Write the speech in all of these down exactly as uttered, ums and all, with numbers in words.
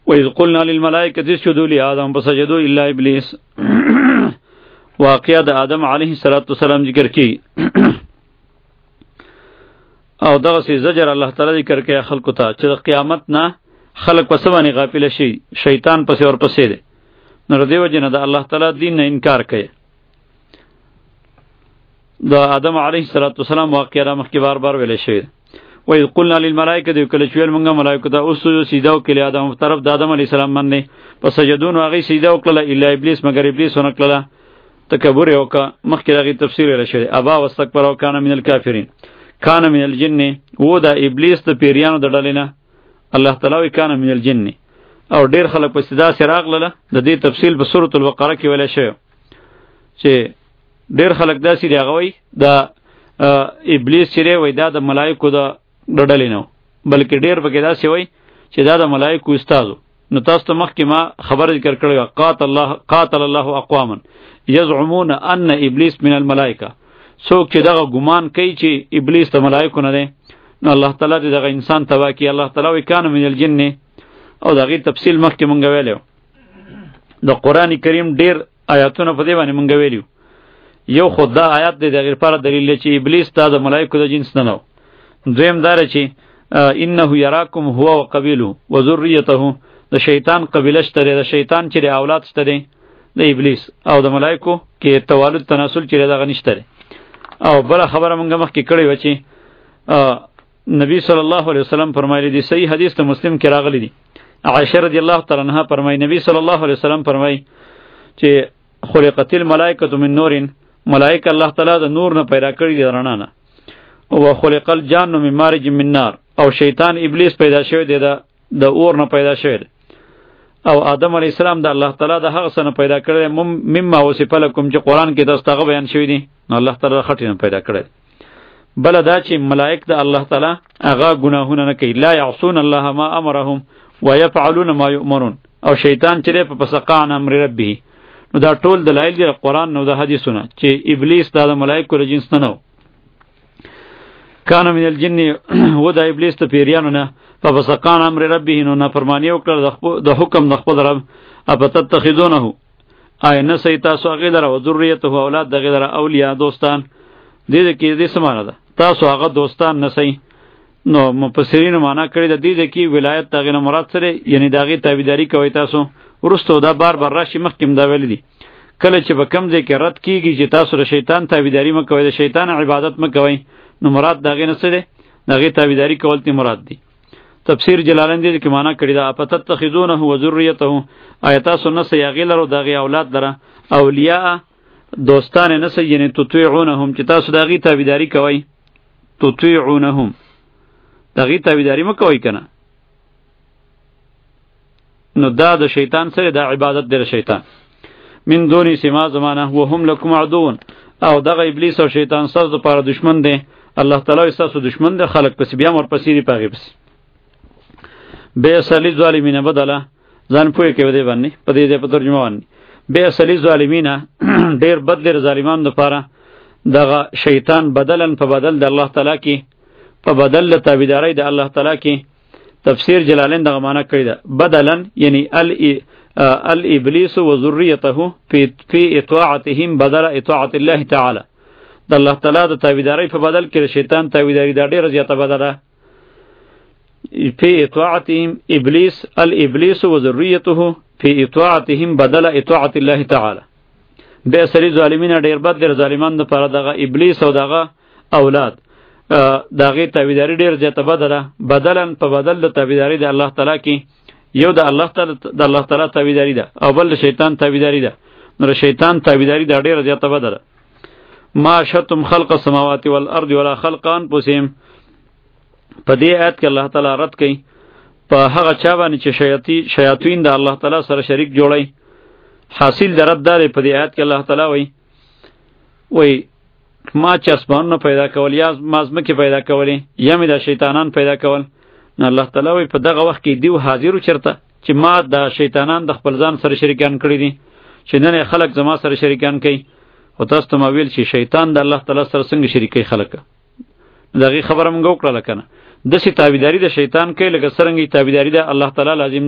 وَإِذْ قُلْنَا لِلْمَلَائِكَةِ اسْجُدُوا لِآدَمَ فَسَجَدُوا إِلَّا إِبْلِيسَ واقعہ د آدم علیه السلام ذکر کی او دغه سي زجر الله تعالی ذکر کوي خلکو ته چې قیامت نه خلق پس باندې غافل شي، شیطان پس اور پسې دی. نو دیو جن د الله تعالی دین نه انکار کوي. د آدم علیه السلام واقعه را مخکې بار بار ویل شوی. وَإِذْ قُلْنَا لِلْمَلَائِكَةِ کله چې ویل موږ ملائکه ته اسجدوا سجده وکړه آدم په طرف د آدم علیه السلام باندې، پس سجدون هغه سجده وکړه الا ابلیس مگر ابلیس ونه کړله، تکبر یې وکړه. مخکې هغه تفسیر ویل شوی. ابا واستكبر وکان من الکافرین، کان من الجن و دا ابلیس د پیریانو د ډلې نه، الله تعالی وی کان من الجن. او ډیر خلک په صدا سره راغله. د دې تفصیل په سورۃ البقره کې ویل شوی چې ډیر خلک داسې دی غوي دا ابلیس چې وی دا د ملائکو د ډلې نه، بلکې ډیر بګی داسې وی چې دا د ملائکو استادو. نو تاسو ته مخکې ما خبر ذکر کړی قاتل الله قاتل الله اقواما یزعمون ان ابلیس من الملائکه. څوک چې دغه ګمان کوي چې ابلیس د ملائکو نه دی، نو الله تعالی دې دغه انسان تبا کی. الله تعالی وی کان من الجن، او دغه تفصیل مخکې مونږ ویلو. د قران کریم ډیر آیاتونه په دې باندې مونږ ویلو. یو خدای آیات دې دغه لپاره دلیل چې ابلیس د ملائکو د جنس نه نو. دویم دار چې انه یراکم هو وقبیله وذریته، د شیطان قبیله شته، د شیطان چې اولاد شته د ابلیس، او د ملائکو کې توالد تناسل چې دغه نشته. او بل خبره مونږ مخکې کړی و چې نبی صلی الله علیه وسلم فرمایلی دی، صحیح حدیث ته مسلم کې راغلی دی. عائشہ رضی الله تعالی عنها فرمایي نبی صلی الله علیه وسلم فرمایي چې خلقت الملائکه من نور، ملائکه الله تعالی د نور نه پیدا کړی دی، رڼا نه. او خلق الجان من مارج من نار، او شیطان ابلیس پیدا شوی دی د اور نه پیدا شوی دی. او آدم علیه السلام د الله تعالی د هغه څه نه پیدا کړی مما وصف لكم چې قران کې تاسو ته بیان شوی دی. نو الله تعالی خټې نه پیدا کړی. بل دا چې ملائک د الله تعالی هغه ګناهونه نه کوي، لا يعصون الله ما امرهم ويفعلون ما يؤمرون. او شیطان چې په فسقان امر ربه. نو دا ټول دلایل دی قرآن نو د حدیثونه چې ابلیس د ملائکو له جنس نه نو. کان من الجن و دا ابلیس ته پیریانو نه، ففسقان امر ربه، نو نافرمانی وکړه د حکم د خپل رب. افتتخذونه آیا نه سي تاسو هغه لره او ذریته اولاد دغه لره اولیاء دوستان. دې دې کې دې سمانه ده تاسو هغه دوستان نه سي. نو مفسرین معنا کړی د دې کې ولایت دغه نه مراد سره یعنی دغه تابعداري کوي تاسو. ورستو دا بار بار راشي مخکیم دا ویل دي کله چې به کم ځای کې رد کیږي چې تاسو د شیطان تابعداري مکوئ، د شیطان عبادت مکوئ، نو مراد دغه نه سره دغه تابعداري کول تی مراد دي. تفسیر جلالین دې کې معنا کړی دا افتتخذونه و ذریته، آیات سنت سي غیلر او دغه اولاد لره اولیاء دوستان نه سي، یعنی تطيعونهم چې تاسو دغه تابعداري کوئ. تطيعونهم دغه تابعداري مکوئ کنه. نو دا د شیطان سره د عبادت د شیطان من دونی سما زمانه وهم لكم عدوون. او دغه ابلیس او شیطان سره د پاره دشمن دی. الله تعالی سره دشمن دی، خلق پس بیا مر پسیری پاغي پس بے اصلی ظالمین بدله ځان پوی کوي دی باندې په دې په ترجمه باندې بے اصلی ظالمین ډیر بد لري ظالمان د پاره دغه شیطان بدلن په بدل د الله تعالی کې په بدل د تابعداري د الله تعالی کې. تفسیر جلالین دغه معنا کړی ده بدلن یعنی ال الابلیس و ذریته فی فی اطاعتهم بدل اطاعت الله تعالی. د الله تعالی د تابعداري په بدل کې شیطان تابعداري د ډیره زیاته بدله. فی اطاعتهم ابلیس الابلیس و ذریته فی اطاعتهم بدل اطاعت الله تعالی. به سری ظالمین ډیر بد در ظالمان د پر دغه ابلیس او دغه اولاد دغه تابعداري ډیر زیاته بدله بدلن په بدل د تابعداري د الله تعالی کې. یو د الله تعالی د الله تعالی تابعداري ده او بل د شیطان تابعداري ده. نو شیطان تابعداري د ډیر زیاته بدله. ما شتم خلق السماوات والارض ولا خلق انفسهم. په دې آیت کې الله تعالی رد کوي په هغه چا باندې چې شیاطین شیاطین د الله تعالی سره شریک جوړي. حاصل د رد دار په دې آیت کې الله تعالی وایي وایي ما چې اسمانونه پیدا کول یا مازمکه پیدا کولې یا مې د شیطانان پیدا کول. نو الله تعالی وایي په دغه وخت کې دیو حاضر چرته چې ما د شیطانان د خپل ځان سره شریکان کړی دي چې نن خلک زما سره شریکان کوي. او تاسو ته ما ویل چې شیطان د الله تعالی سره څنګه شریکي خلک دغه خبره مونږ وکړه کنه. د سی تابعداري د شیطان کوي لکه څنګه تابعداري د الله تعالی لازم ده.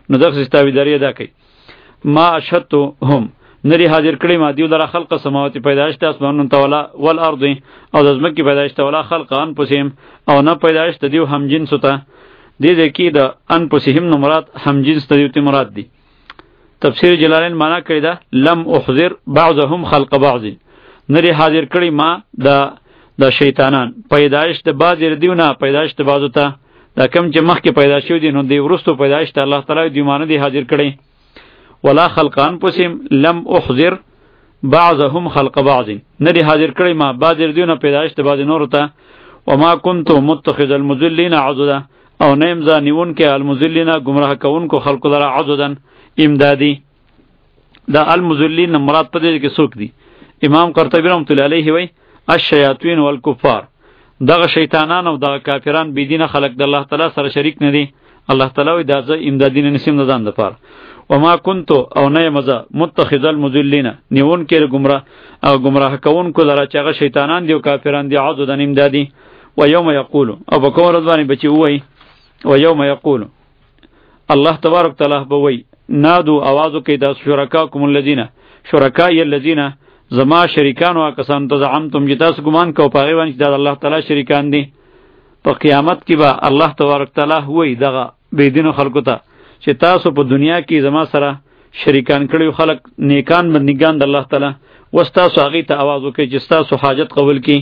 نو دغه تابعداري ادا کوي. ما اشهدتهم نری حاضر کړي ما دیو لره خلق سماوات پیدائش د اسمانونو ته ولا والارض او د زمکه پیدائش ته ولا خلق ان پسیم او نه پیدائش ته دیو هم جنس ته دې دې کې د ان پسیم نو مراد هم جنس ته دیو ته مراد دی. تفسیر جلالین معنا کړی دا لم احذر بعضهم خلق بعض نری حاضر کړي ما د د شیطانان پیدائش د بعض دیونه پیدائش د بعضو ته دا کم چې مخکې پیدا شو دي نو دی ورستو پیدائش ته الله تعالی دی معنی دی حاضر کړي. ولا خلقان پسیم لم احذر بعضهم خلق بعض نری حاضر کړي ما بعض دیونه پیدائش د بعض نور ته. وما كنت متخذ المذلين عضدا او نیم ځا نیون کې المذلین گمراه کون کو خلق لرا عضدن امدادی. دا المذلین مراد پدې کې څوک دي؟ امام قرطبی رحمۃ اللہ علیہ وی الشیاطین والکفار دغه شیطانان او دغه کافران بيدینه خلق د الله تعالی سره شریک نه دي. الله تعالی وی دا ځ امدادین نسیم نه ځان د پاره. وما كنت او نه مزه متخذ المذلین نیون کې گمراه او گمراه کون کو لرا چې هغه شیطانان دی او کافران دی عضدن امدادی. و یوم یقول او بکور ځواني بچي وای و یوم یقول الله تبارک تعالی به وی نادو आवाजو کې د شرکاکم الذین شرکای الذین زما شریکان او کسان ته زعمتم چې تاسو ګمان کو پاغي باندې د الله تعالی شریکان دي. په قیامت کې به الله تبارک تعالی وی دغه بيدینو خلکو ته چې تاسو په دنیا کې زما سره شریکان کړیو خلک نیکان بندگان د الله تعالی وستاسو هغه ته आवाज وکړي چې تاسو حاجت قبول کړي.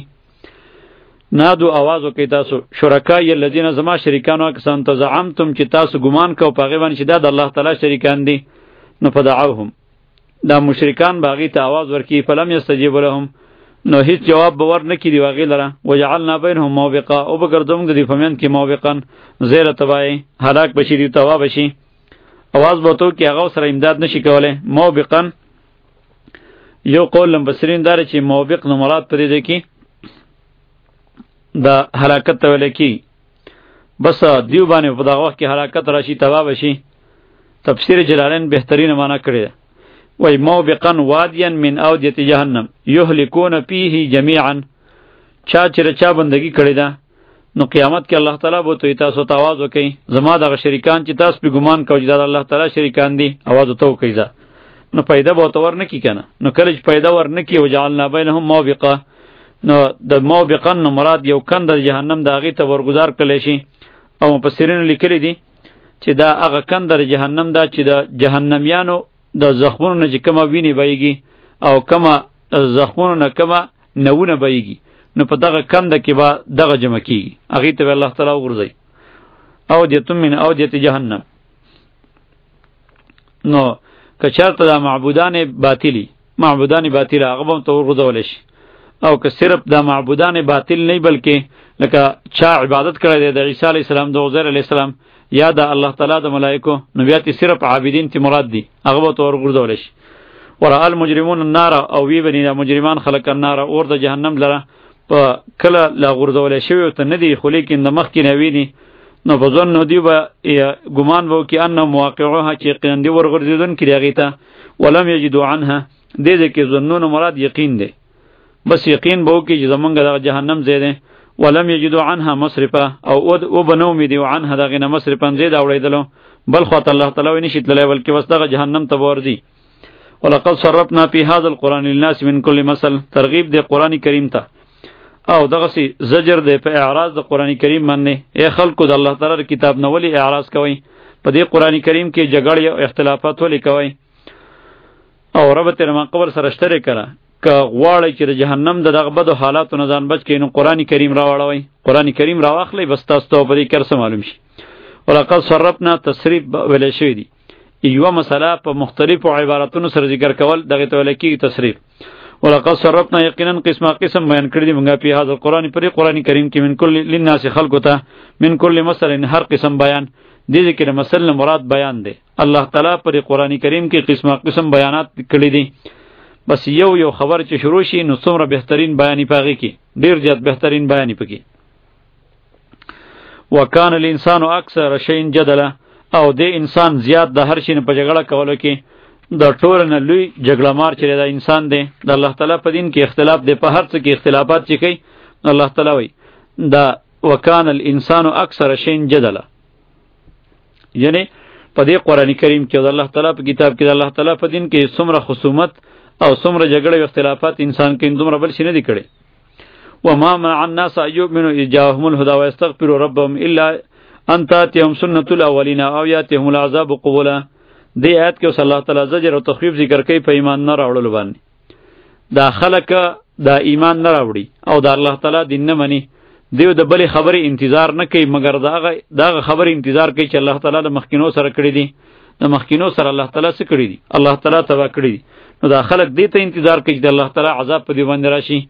نادو आवाज وکړي تاسو شرکای الذین زما شریکان او کسان ته زعمتم چې تاسو ګمان کو پاغي باندې چې د الله تعالی شریکان دي. نو فدعوهم دا مشرکان باغی ته आवाज ورکی فلم یستجیب لهم نو هیڅ جواب باور نکړي دی واغی لره. وجعلنا بینهم موبقا او بګردوم د دې فمن کې موبقن زیر تبای هلاک بشي دی توا بشي आवाज بوتو کې هغه سره امداد نشي کوله. موبقن یو قول لمبسرین دار چې موبق نو مراد پرې دی کې دا هلاکت ته ویل کی بس دیو باندې په دغه وخت کې هلاکت راشي توا بشي. تفسیر جلالین بهترین معنا کړی وی موبقا وادیا من اودیت جهنم یهلکون فیه جمیعا چا چې چا بندگی کړی ده نو قیامت کې الله تعالی به تو تاسو ته आवाज وکړي زما دغه شریکان چې تاسو په ګمان کوئ چې الله تعالی شریکان دي आवाज وته وکړي نو پیدا به تو ور نه کی کنه نو کله چې پیدا ور نه کی وجعلنا بینهم موبقا نو د موبقا نو مراد یو کند جهنم داغي ته ورگزار کړي شي. او مفسرین لیکلي دي چې دا هغه کند جهنم دا چې د جهنميانو د زخمونو نه چې کما ویني بایږي او کما زخمونو نه کما نونه بایږي نو په دغه کند کې به دغه جمع کیږي هغه ته الله تعالی ورځي او دته من او دته جهنم. نو کچارته د معبودان باطلی معبودان باطل هغه هم ته ورغځول شي او که صرف د معبودان باطل نه بلکې لکه چا عبادت کړی دی د عیسی علی السلام د عزیر علی السلام یا د الله تعالی د ملائکو نو بیا تی صرف عابدین تی مراد دی هغه به تور ګرځول شي. ورا المجرمون النار او وی بنی د مجرمان خلق النار اور د جهنم لره په کله لا ګرځول شي ته ندی خو لیکن د مخ کې نویني نو بزن نو دی به ګمان وو کې ان مواقعها چې قندې ورغړدون کړي هغه ته ولم یجدوا عنها دې دې کې ظنون مراد یقین دی بس یقین بو کې چې زمونږ د جهنم زیاده ولم یجدوا عنها مصرفا او او بنو می دی عنها دغه نه مصرفا زید اوریدلو بل خو الله تعالی نشیت لای بلکې وس دغه جهنم ته ورځي. ولقد صرفنا في هذا القران للناس من كل مثل ترغیب دی قران کریم ته او دغه سي زجر دی په اعراض د قران کریم باندې اے خلکو د الله تعالی کتاب نه ولی اعراض کوي په دې قران کریم کې جګړې او اختلافات ولی کوي او رب تر ما قبر سره شتره کړه که غواړی چې د جهنم د دغه بدو حالاتو نه ځان بچ کړئ نو قرآن کریم راوړوئ قرآن کریم راواخلئ بس تاسو ته په دې کې هر څه معلوم شي. ولقد صرفنا تصریف ویلی شوی دی یوه مسله په مختلفو عبارتونو سره ذکر کول دغې ته ویلی کېږي تصریف. ولقد صرفنا یقینا قسمه قسم بیان کړي دي موږ په هذا القرآن پر قرآن کریم کې من کل للناس خلقو ته من کل مثل هر قسم بیان دې ذکر مثل مراد بیان دی الله تعالی پر قرآن کریم کې قسمه قسم بیانات کړي دي بس یو یو خبر چې شروع شي نو څومره بهترین بیانی پاږي کې ډیر زیات بهترین بیانی پکې. وکانه الانسان اکثر شین جدله او د انسان زیات د هر شي په جګړه کولو کې د ټول نه لوی جګړه مار چې د انسان دی د الله تعالی په دین کې اختلاف دی په هر څه کې اختلافات چې کوي الله تعالی وایي دا وکانه الانسان اکثر شین جدله یعنی په دې قرآن کریم کې د الله تعالی په کتاب کې د الله تعالی په دین کې څومره خصومت او څومره جګړه او اختلافات انسان کې دومره بل شي نه دي کړي. وما منع الناس ان يؤمنوا اذ جاءهم الهدى واستغفروا ربهم الا ان تاتيهم سنة الاولين او ياتيهم العذاب قبلا. دې آیت کې صلی الله تعالی زجر او تخفیف ذکر کوي په ایمان نه راوړلو باندې. دا خلک دا ایمان نه راوړي او دا الله تعالی دین نه مني، دیو د بلې خبرې انتظار نه کوي مګر داغه داغه خبرې انتظار کوي چې الله تعالی د مخکینو سره کړی دي، د مخکینو سره الله تعالی څه کړی دي، الله تعالی تبا کړی دي. نو دا خلک دې ته انتظار کوي چې الله تعالی عذاب په دې باندې راشي.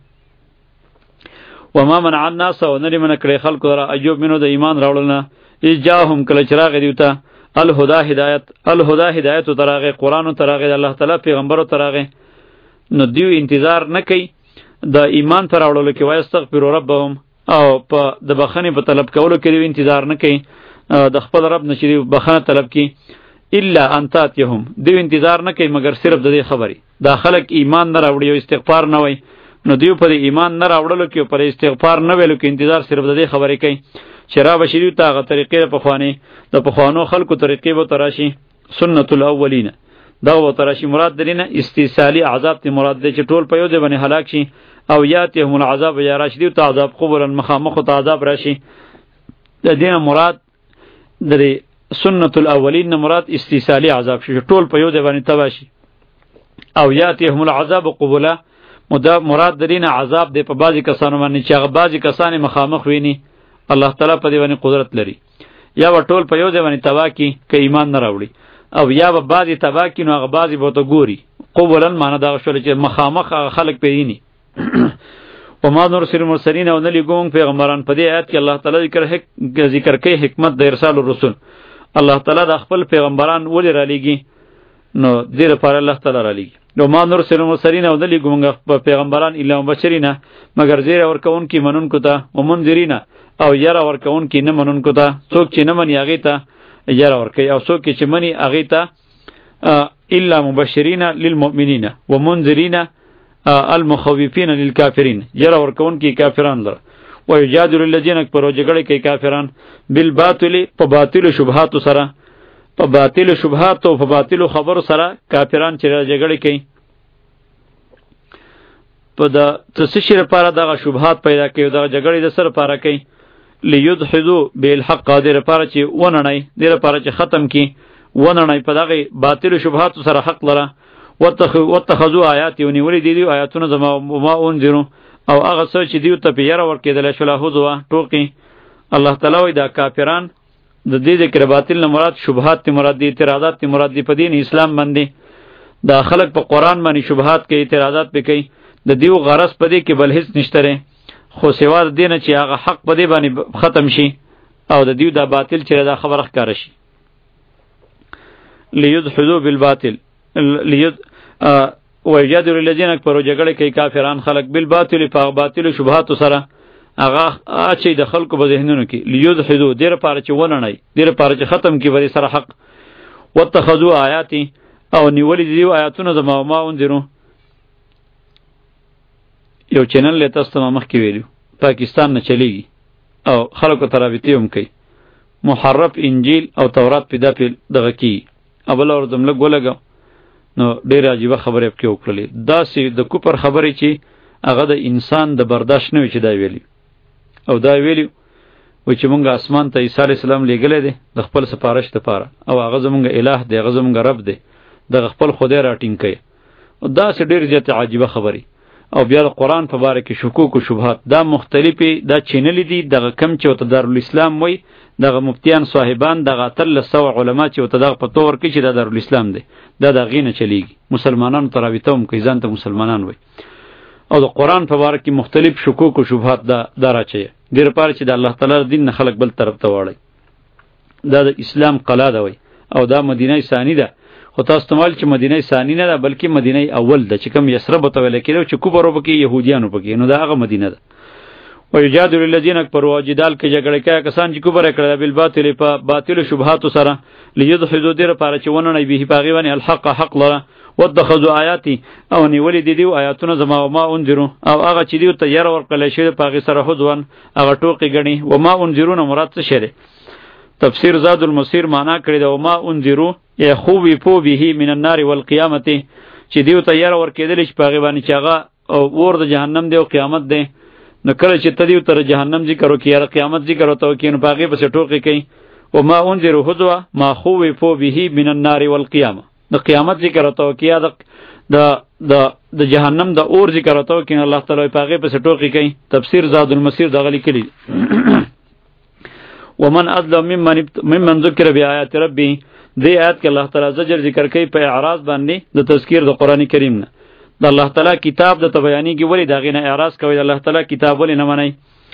وما منع الناس ونری من کړي خلق را ایوب منو د ایمان راوړلنه اجاهم کله چراغ دیوته الهدى هدایت الهدى هدایت تراغه قران تراغه الله تعالی پیغمبر تراغه. نو دیو انتظار نه کوي د ایمان پر راوړلو کې وای استغفر ربهم او په د بخنه په طلب کولو کې دیو انتظار نه کوي د خپل رب نشي بخنه طلب کی الا انتاتهم دیو انتظار نه کوي مگر صرف د دې خبري دا خلک ایمان نه راوړي او استغفار نه وای. نو دیو پر ایمان نه راوړلو کې پر استغفار نه ویلو کې انتظار صرف د دې خبرې کوي شراب شریو تاغه طریقې په خوانه د په خوانو خلکو طریقې به تراشي سنت الاولین دا و تراشي مراد درینه استیصالی عذاب ته مراد دی چې ټول په یو ځای باندې هلاک شي او یاتهم العذاب یا راشدی ته عذاب قبول مخامخ ته عذاب راشي. د دې مراد درې سنت الاولین مراد استیصالی عذاب شي ټول په یو ځای باندې تباشي او یاتهم العذاب قبولا مراد درینه عذاب دی په بعضی کسانو باندې چې هغه بعضی کسان مخامخ ویني الله تعالی په دې باندې قدرت لري یا و ټول په یو ځای باندې تبا کی ک ایمان نه راوړي او یا به بعضی تبا کی نو هغه بعضی به ته ګوري قبولن معنی دا شول چې مخامخ خلق پیینی. وما نرسل المرسلین او نلګون پیغمبران په دې آیت کې الله تعالی ذکر ذکر کوي حکمت د ارسال الرسل. الله تعالی د خپل پیغمبران ولې را لېږي نو دې لپاره الله تعالی را لېږي. نو ما نرسل المرسلین او نلګون پیغمبران الا مبشرین مگر زیر ورکون کی منون کو ته ومنذرین او یرا ورکون کی نه منون کو ته څوک چې نه منی هغه ته یرا ورکي او څوک چې منی هغه ته الا مبشرین للمؤمنین ومنذرین المخوفین للکافرین یرا ورکون کی کافران لره ويجادل الذين كفروا جګړه کوي کافران بالباطل په باطل شبهات سره په باطل شبهات او په باطل خبر سره کافران چې جګړه کوي په د تسشیر لپاره دغه شبهات پیدا کوي دغه جګړې د سر لپاره کوي ليدحضوا بالحق قادر لپاره چې وننای د لپاره چې ختم کی وننای په دغه باطل شبهات سره حق لره واتخذوا آیات ونیولې دي آیاتونه زما ما انذروا او هغه څه چې دیو ته پیره ورکېدل شو هوځوا ټوکی. الله تعالی وای دا کافران د دې ذکر باطل نه مراد شبهات ته مراد دي اعتراضات ته مراد دي په دین اسلام باندې دا خلق په قران باندې شبهات کې اعتراضات وکړي د دیو غرض په دې کې بل هیڅ نشته خو سوا د دینه چې هغه حق په دې باندې ختم شي او د دیو دا باطل چې دا خبره ښکار شي. ليدحضوا بالباطل لید ويجادل الذين كفروا جګړه کوي کافران خلق بالباطل په باطل شبهات سره هغه اچي د خلکو په ذهنونو کې ليدحضوا ډیر پاره چې وننای ډیر پاره چې ختم کی وری سره حق واتخذوا آیاتی او نیولې دی آیاتونه زما ما وندرو. یو چینل له تاسو ته مخ کې ویلو پاکستان نه چلیږي او خلکو ترابطي هم کوي محرف انجیل او تورات پیدا په دغه کی اول اور دمله ګولګو نو ډیر عجیب خبره پکې وکړلې دا سي د کوپر خبرې چې هغه د انسان د برداشت نه وي چې دا ویلی او دا ویلی و چې مونږ اسمان ته عیسی علی السلام لېږلی دی د خپل سپارښت لپاره او هغه زمونږ الٰه دی هغه زمونږ رب دی د خپل خدای راټینګ کوي دا سي ډیر زیات عجیب خبرې او بیا د قرآن په باره کې شکوک او شبهات دا مختلفې دا چینلې دي دغه کم چې ورته دارالاسلام وایي دغه مفتیان صاحبان دغه اتلس سوه علما چې ورته دغه پتو ورکوي چې دا دارالاسلام دی دا د هغې نه چلیږي مسلمانانو ته رابطه هم کوي ځان ته مسلمانان وایي او د قرآن په باره کې مختلف شکوک او شبهات دا دا راچوي دې لپاره چې د الله تعالی دین نه خلک بل طرف ته واړوي دا د اسلام قلا ده وایي او دا مدینه ثانی ده خو تاسو ته ویل چې مدینه ثانی نه ده بلکې مدینه اول ده چې کوم یثرب ته ویل کېده چې کفرو پکې یهودیانو پکې نو دا هغه مدینه ده. ويجادل الذين كفروا جدال کې جګړه کوي کسان چې کفر کړل بالباطل په باطل شبهات سره ليدحضوا دې لپاره چې ونه نه به باغی باندې الحق حق لره واتخذوا آیاتی او نیولې دي دی آیاتونه زما ما انذرو او هغه چې دی ته ير ورکړل شي په هغه سره هوځون هغه ټوکی غني و ما انذرون مراد څه شری تفسیر زاد المسیر معنا کړی دا ما انذرو یا خوبی پو به من النار والقیامت چې دیو تیار ور کېدل چې پاغي باندې چاغه او ور د جهنم دی او قیامت دی نو کله چې تدیو تر جهنم ذکر وکي یا قیامت ذکر وته وکي نو پاغي پس ټوکی کوي و ما انذرو هذوا ما خوبی پو به من النار والقیامت د قیامت ذکر وته وکي یا د د د جهنم د اور ذکر وته وکي الله تعالی پاغي پس ټوکی کوي تفسیر زاد المسیر دغه لیکلی ومن اظلم ممن ممن ذکر بیاات ربی دی آیات کې الله تعالی زجر ذکر کوي په اعراض باندې د تذکیر د قران کریم نه د الله تعالی کتاب د بیانې کې ولی داغه نه اعراض کوي د الله تعالی کتاب ولی نه منای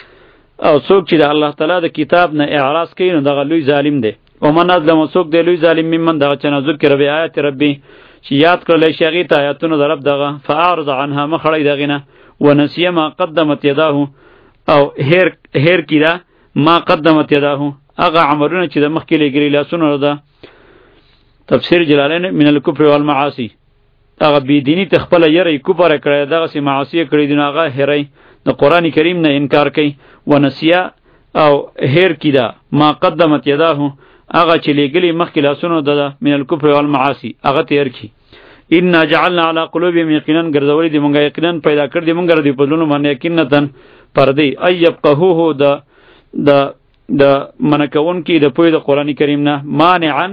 او څوک چې د الله تعالی د کتاب نه اعراض کوي نو دغه لوی ظالم دی ومن اظلم څوک دی لوی ظالم ممن دغه چې ذکر بیاات ربی چې یاد کړل شي هغه ته آیاتونه د رب دغه فاعرض عنها مخړی دغه نه ونسیه ما قدمت یداه او هیر هیر کیدا ما قدمت یداه هغه عملونه چې د مخکې لګری لاسونه ده تفسیر جلالین من الکفر والمعاصی هغه بی دینی تخپل یری کفر کړی دغه سی معاصی کړی دی هغه هری د قران کریم نه انکار کوي ونسیا او هیر کیدا ما قدمت یداه هغه چې لګلی مخکې لاسونه ده من الکفر والمعاصی هغه تیر کی ان جعلنا على قلوبهم یقینا ګرځولې دی مونږه یقینا پیدا کړ دی مونږه دی په لونو باندې یقینتن پردی ایبقهوه د د د منکون کی د پوی د قران کریم نه مانعا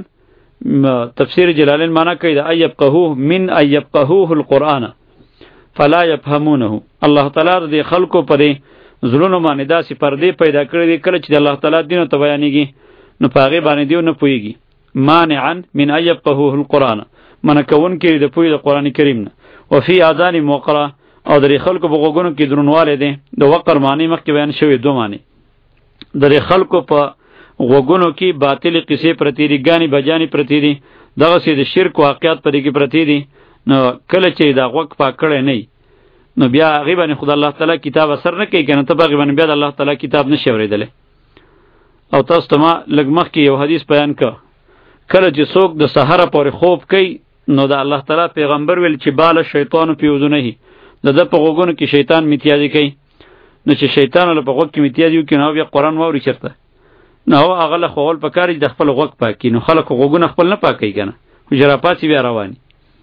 تفسیر جلالین معنا کوي د ایبقهوه من ایبقهوه القرآن فلا يفهمونه الله تعالی د خلکو په دې زلون باندې داسې پردی پیدا کړی دی کله چې د الله تعالی دین ته بیانېږي نو پاغي باندې دیو نه پويږي مانعا من ایبقهوه القرآن منکون کی د پوی د قران کریم نه وفي اذان موقره او د خلکو په غوګونو کې درنواله دي د وقر معنی مخکې بیان شوی دوه معنی د خلکو په غوګونو کې باطل قصې پرتی دي غانی بجانی پرتی دي دغه سي د شرک واقعیت پرې کې پرتی دي نو کله چې دا غوګ پاکړې نه نو بیا غیبن خدای الله تعالی کتاب اثر نه کوي کنه ته غیبن بیا د الله تعالی کتاب نشي اوریدل او تاسو ته ما لګ مخ کې یو حدیث بیان ک کله چې څوک د سحر پورې خوب کوي نو د الله تعالی پیغمبر ویل چې بال شیطان پیوزونه هي د د په غوګونو کې شیطان میتیازي کوي نو چې شیطان له په غوګ کې میتیازي کوي نو بیا قران ووري چرته نو هغه له خپل پکاري د خپل غوګ پاکي نو خلک غوګونه خپل نه پاکي کنه حجرapati بیا رواني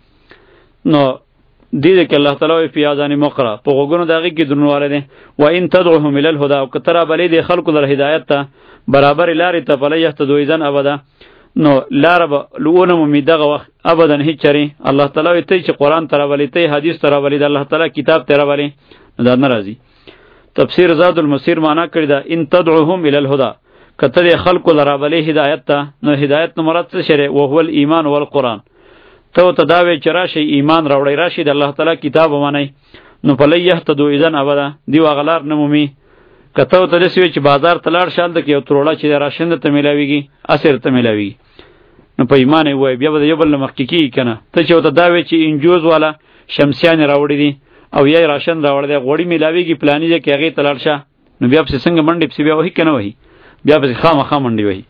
نو دې کې الله تعالی په اذان مقرا په غوګونو دغه کې درنواله دي و ان تدعوهم الى الهدى او کتره بلې د خلکو د هدایت ته برابر لارې ته بلې يهتدوا اذن ابدا نو لارب لونه مې دغه وخت ابدا هیڅ چری الله تعالی ته چې قران تر ولې ته حدیث تر ولې د الله تعالی کتاب تر ولې دا ناراضي تفسیر زاد المسیر معنا کړی دا ان تدعوهم الى الهدى کته خلکو لرابلې هدایت ته نو هدایت نو مراد څه شری او هو الایمان والقران ته ته دا وی چرشی ایمان راوړی راشي د الله تعالی کتاب ومني نو فلی یهتدوا اذن ابدا دی واغلار نمومي کته ته دسی چې بازار تلاړ شال د کې تروړه چې راشند ته ملاویږي اثر ته ملاویږي نو په ایمان وای بیا به یو بل مخککی کنه ته چې ته دا وی چې انجوز والا شمسیان راوړی دي او یې راشند راوړی دی غوړی ملاویږي پلانې چې هغه تلاړ شه نو بیا په څنګه منډې په بیا وਹੀ کنه وਹੀ بیا به خامخا منډې وਹੀ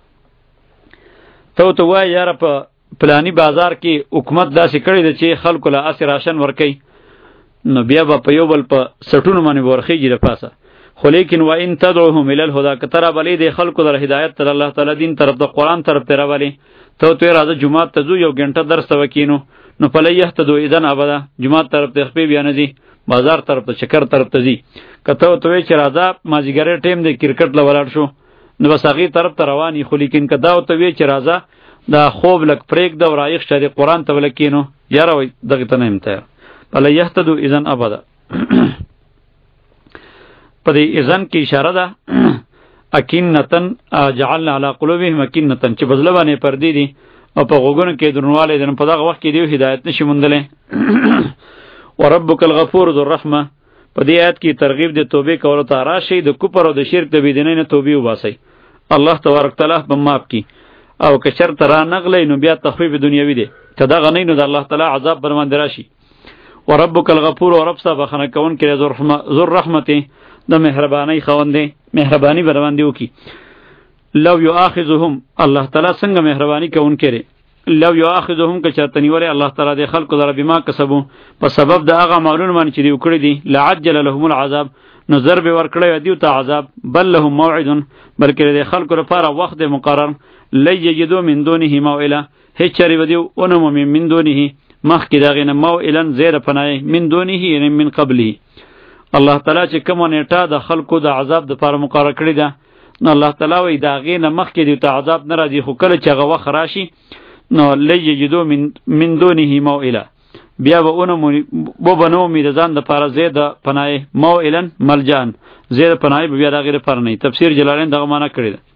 ته ته وای یار په پلانی بازار کې حکومت داسې کړی دی چې خلکو له اثر راشن ورکي نو بیا به په یو بل په سټونو باندې ورخیږي د پاسه خو لیکن و ان تدعوهم الى الهدى کتره بلې د خلکو د هدایت تر الله تعالی دین طرف د قران طرف ته راولي ته ته راځه جمعه ته زو یو غنټه درس وکینو نو پله یهتدو اذن ابدا جمعه طرف ته خپې بیان دي بازار طرف ته چکر طرف ته دي کته ته چې راځه مازیګر ټیم د کرکټ لولاړ شو نو بس هغه طرف ته رواني خو لیکن کدا ته وی چې راځه دا خوب لک پریک د ورایخ شری قران ته ولکینو یاره وای دغه ته نه امته پله یهتدو اذن ابدا په دې اذن کې اشاره ده اکینتن جعلنا علی قلوبهم اکینتن چې بزلبانه پردی دي او په غوګونو کې درنواله دي په دغه وخت کې دی هدایت نشي مونډلې وربک الغفور ذو الرحمه په دې آیت کې ترغیب د توبې کولو ته راشي د کوپر او د شرک د بيدینې نه توبې وباسي الله تبارک تعالی به معاف کی او که شرط را نغلی نو بیا تخفیف دنیوی دی که دا غنی نو د الله تعالی عذاب برمند راشي وربک الغفور ورب صاحب خنه کون کې ذو الرحمت د مهربانی خوندې مهربانی برمند وکي لو یؤاخذهم الله تعالی څنګه مهربانی کون کړي لو یؤاخذهم که چرته نیولې الله تعالی د خلکو لره بما کسبو په سبب د هغه عملونو باندې چې دی وکړي دي لعجل لهم العذاب نو ضرب ورکړی دیو ته عذاب بل لهم موعد بلکې د خلکو لپاره وخت مقرر لیجدو من دونه موئله هیڅ چری ودیو اونم من دونه مخکې دغه نه موئلا زیر پناه من دونه یعنی من قبله الله تعالی چې کوم نیټه د خلکو د عذاب د لپاره مقرر کړی ده نو الله تعالی وی داغه نه مخکې دی ته عذاب نه راځي خو کله چې هغه وخت راشي نو لیجدو من من دونه موئله بیا به اونم بو بنو می د ځان د لپاره زید پناه موئلا ملجان زیر پناه بیا دغه لپاره نه تفسیر جلالین دغه معنی کړی ده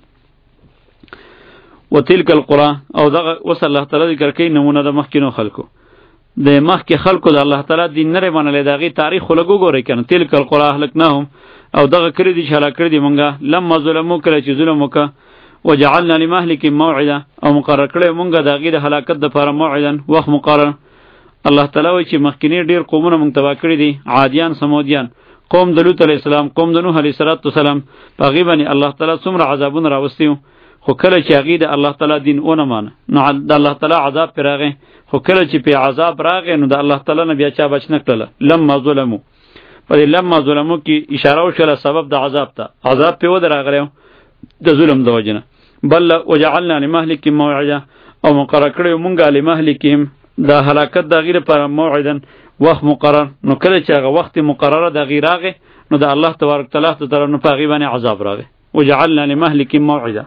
وتلک القرى او دغه وصلی الله تعالی ذکر کوي نمونه د مخکینو خلکو د مخکې خلکو د الله تعالی دین نه منلې دغه تاریخ خلګو ګوري کنه تلک القرى اهلکناهم او دغه کړی دي چې هلاک کړی دي مونږه لما ظلمو کړی چې ظلم وکړه وجعلنا لمهلك موعدا او مقرر کړی مونږه دغه د هلاکت د لپاره موعدا وخت مقرر الله تعالی وایي چې مخکینی ډیر قومونه مونږ تبا کړی دي عادیان سمودیان قوم د لوط علیه السلام قوم د نوح علیه السلام په غیبه باندې الله تعالی څومره عذابونه راوستیو خو کله چې هغه د الله تعالی دین اونه مان نو د الله تعالی عذاب پرغه خو کله چې په عذاب راغی نو د الله تعالی نه بیا چا بچ نه کړل لما ظلمو په لما ظلمو کې اشاره وشله سبب د عذاب ته عذاب په ود راغلی د ظلم د وجنه بل وجعلنا لمهلك موعدا او مقرر کړو مونږه لمهلکهم د هلاکت د غیر پر موعدا وخت مقرر نو کله چې هغه وخت مقرره د غیر راغی نو د الله تبارک تعالی ته تر نو په غیبانه عذاب راغی وجعلنا لمهلكهم موعدا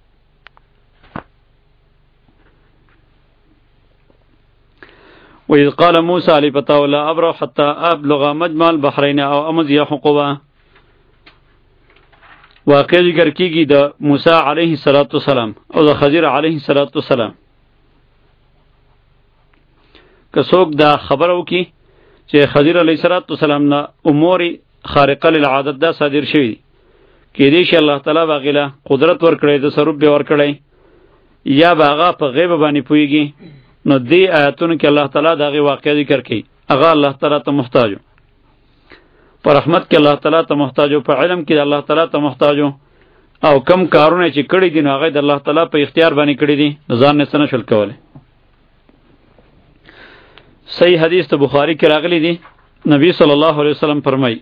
وإذ قال موسى لفتاه لا أبرح حتى أبلغ مجمع البحرين أو أمضي حقوبا واقع ذکر کیږي د موسی علیه السلام او د خضر علیه السلام که څوک دا خبره وکي چې خضر علیه السلام نه امور خارقه للعادت دا صادر شوی کې دې شي الله تعالی باغله قدرت ورکړي د تصرف به ورکړي یا باغه په غیب باندې پويږي نو دی آیاتونو کې الله تعالی دغه واقع ذکر کوي هغه الله تعالی ته محتاج پر رحمت کې الله تعالی ته محتاج په علم کې الله تعالی ته محتاج او کم کارونه چې کړی دي نو هغه د الله تعالی په اختیار باندې کړی دي ځان نه سن شل کوله صحیح حدیث ته بخاری کې راغلی دی نبی صلی الله علیه وسلم فرمای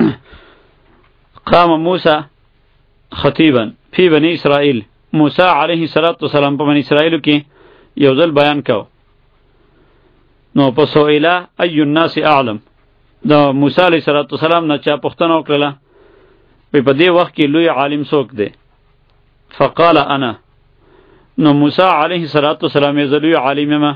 قام موسی خطیبا فی بنی اسرائیل موسی علیه السلام په بنی اسرائیل کې یو ځل بیان کو نو په سوئله ای الناس اعلم دا موسی علیه السلام نه چا پوښتنه وکړه په دې وخت کې لوی عالم څوک دی فقال انا نو موسی علیه السلام یې لوی عالم ما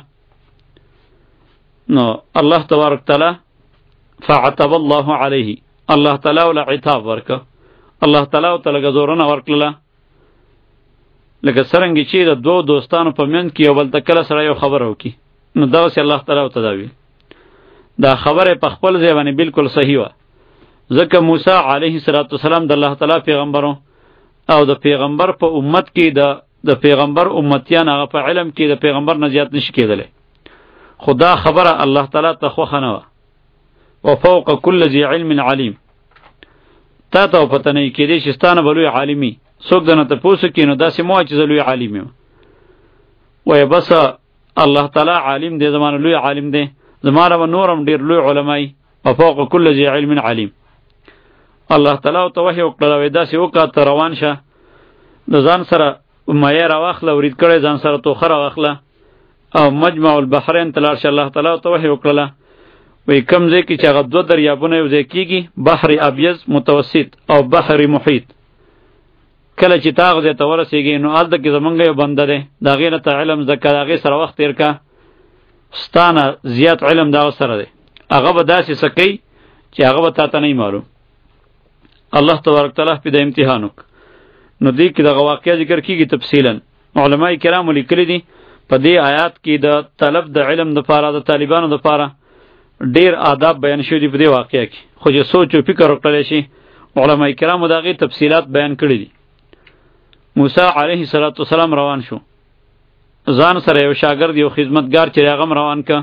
نو الله تبارک تعالی فعتب الله علیه الله تعالی ول عتاب ورک الله تعالی تعالی غزورونه ورکړه لکه څنګه چې د دوه دوستانو په منځ کې یو بل ته کله سره یو خبر وکي نو دا وسه الله تعالی تداوی دا خبره په خپل ځای باندې بالکل صحیح و ځکه موسی علیه السلام د الله تعالی پیغمبرو او د پیغمبر په امت کې د د پیغمبر امتیان هغه په علم کې د پیغمبر نه زیات نشي کېدلی خدا خبره الله تعالی ته خو خنه و فوق كل ذي علم علیم تا ته پته نه کېدی چې ستانه بلوي عالمي څوک دنه ته پوسو کې نو داسې مو چې لوی عالم یم وای بس الله تعالی عالم دی زمانه لوی عالم دی زمانه و نورم ډیر لوی علماي او فوق كل ذي علم علیم الله تعالی ته وحی وکړه وای داسې وکړه روان شه د ځان سره مې را واخله ورید کړي ځان سره تو خره واخله او مجمع البحرین تلار شه الله تعالی ته وحی وکړه وای کم ځای کې چې هغه دوه دریابونه یو ځای کیږي بحر ابیض متوسط او بحر محیط کله چې تاغ دې ته ورسیږي نو الته کې زمونږ یو بنده دی دا غیره ته علم زکه دا غي سره وخت تیر کا ستانه زیات علم دا سره دی هغه به داسې سکی چې هغه به تاسو نه معلوم الله تبارک تعالی په دې امتحان وک نو دې کې دا واقعیا ذکر کیږي تفصیلا علماء کرام لیکلي دي په دې آیات کې د طلب د علم د لپاره د طالبانو د لپاره ډیر آداب بیان شوی دي په دې واقعیا کې خو چې سوچ او فکر وکړل شي علماء کرام دا غي تفصيلات بیان کړی دي موسی علیه السلام روان شو ځان سره یو شاګرد یو خدمتګار چې هغه روان کا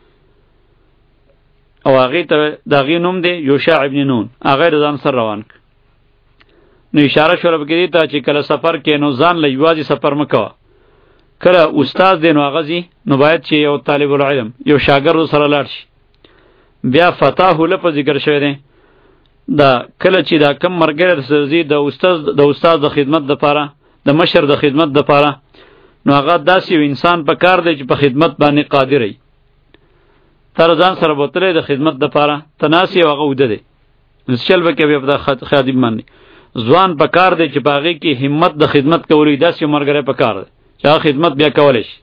او هغه ته دغه نوم دی یوشع ابن نون هغه ځان سره روان ک نو اشاره شوه بګی ته چې کله سفر کې نو ځان له یوازې سفر مکو کله استاد دی نو هغه زی نو باید چې یو طالب العلم یو شاګرد سره لاړ شي. بیا فتاه لفظ ذکر شوی دی دا کله چې دا کم مرګره سرزی د استاد د استاد د خدمت د پاره د مشر د خدمت د پاره نو هغه داسې یو انسان په کار دی چې په خدمت باندې قادر وي. تر ځان سره بوتلې د خدمت د پاره تناسی هغه وده دی چل به کې به د خادم باندې ځوان په کار دی چې باغې کې همت د خدمت کولې داسې مرګره په کار دی چې خدمت بیا کولای شي.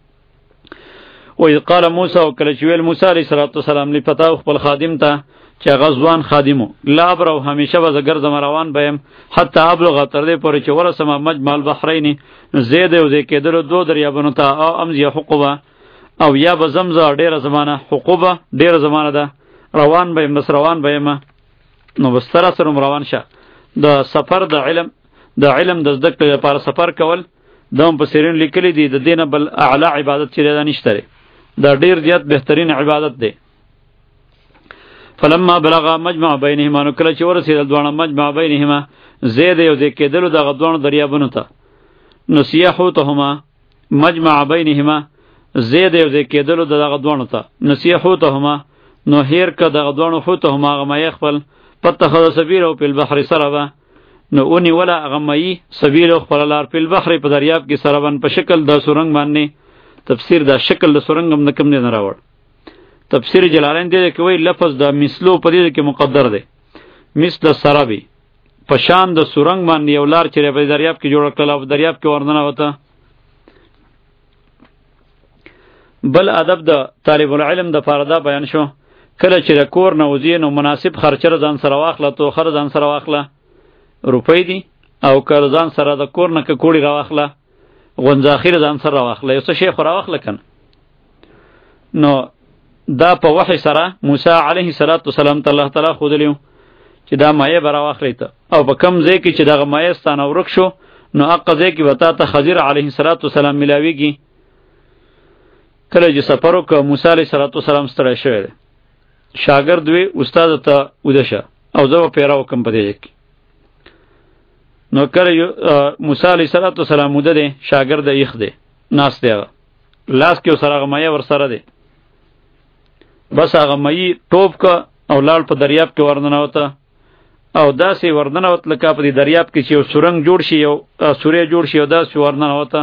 و اذ قال موسی وکله چې ویل موسی علیه السلام لفتاه خپل خادم ته چې غزوان خادمو لا برو همیشه به زګر روان بیم حتی ابلغ تر دې پورې چې ورسم مجمع البحرین زید او زې کېدل دو دریابونو ته او امزی حقوبه او یا به زمزه ډیره زمانه حقوبه ډیره زمانه ده روان بیم بس روان بیم نو بس سره سره روان شه. د سفر د علم د علم د زده کړې لپاره سفر کول دوم په سیرین لیکلی دی د دینه بل اعلی عبادت چې دا نشته دا ډیر زیات بهترین عبادت دی. فلما بلغ مجمع بینهما نو کله چې ورسېدل دوانه مجمع بینهما زید یو ځای کېدلو دغه دوانو دریابونو ته نو سیحوتهما مجمع بینهما زید یو ځای کېدلو دغه دوانو ته نو سیحوتهما نو هیر که دغه دوانو حوتهما هغه مایه خپل پتخذ سبیله په البحر سربا نو اونی ولا هغه مایي سبیله خپل لار په البحر په دریاب کې سربن په شکل د سورنګ باندې تفسیر دا شکل د سورنګ هم نکم نه راوړ. تفسیر جلالین دی کوي لفظ د مثلو په دې کې مقدر دی مثل سرابی په شان د سورنګ باندې یو لار چې په دریاب کې جوړ کړل او دریاب کې ورننه وته. بل ادب د طالب العلم د فردا بیان شو کله چې د کور نه وزین او مناسب خرچه ځان سره واخله تو خر ځان سره واخله روپۍ دی او کله ځان سره د کور نه ک کوړی را واخله غونځاخیر ځان سره واخله یو څه شی خو را واخله کنه. نو دا په وحی سره موسی علیه السلام ته الله تعالی خو دلیو چې دا مایه برا واخلی ته او په کم ځای کې چې دغه مایه ستانه ورک شو نو اقا ځای کې وتا ته خضر علیه السلام ملاویږي. کله چې سفر وکړ موسی علیه السلام ستړی شوی دی شاګرد وی استاد ته ودشه او زه پیرا وکم په دې کې نو کله موسی علیه السلام مده دی شاګرد یخ دی ناس دی لاس کې سره مایه ور سره دی بس هغه مئی ټوپ کا او لاړ په دریاب کې ورننوته او داسې ورننوت لکه په دې دریاب کې چې یو سورنګ جوړ شي یو سورې جوړ شي او داسې ورننوته.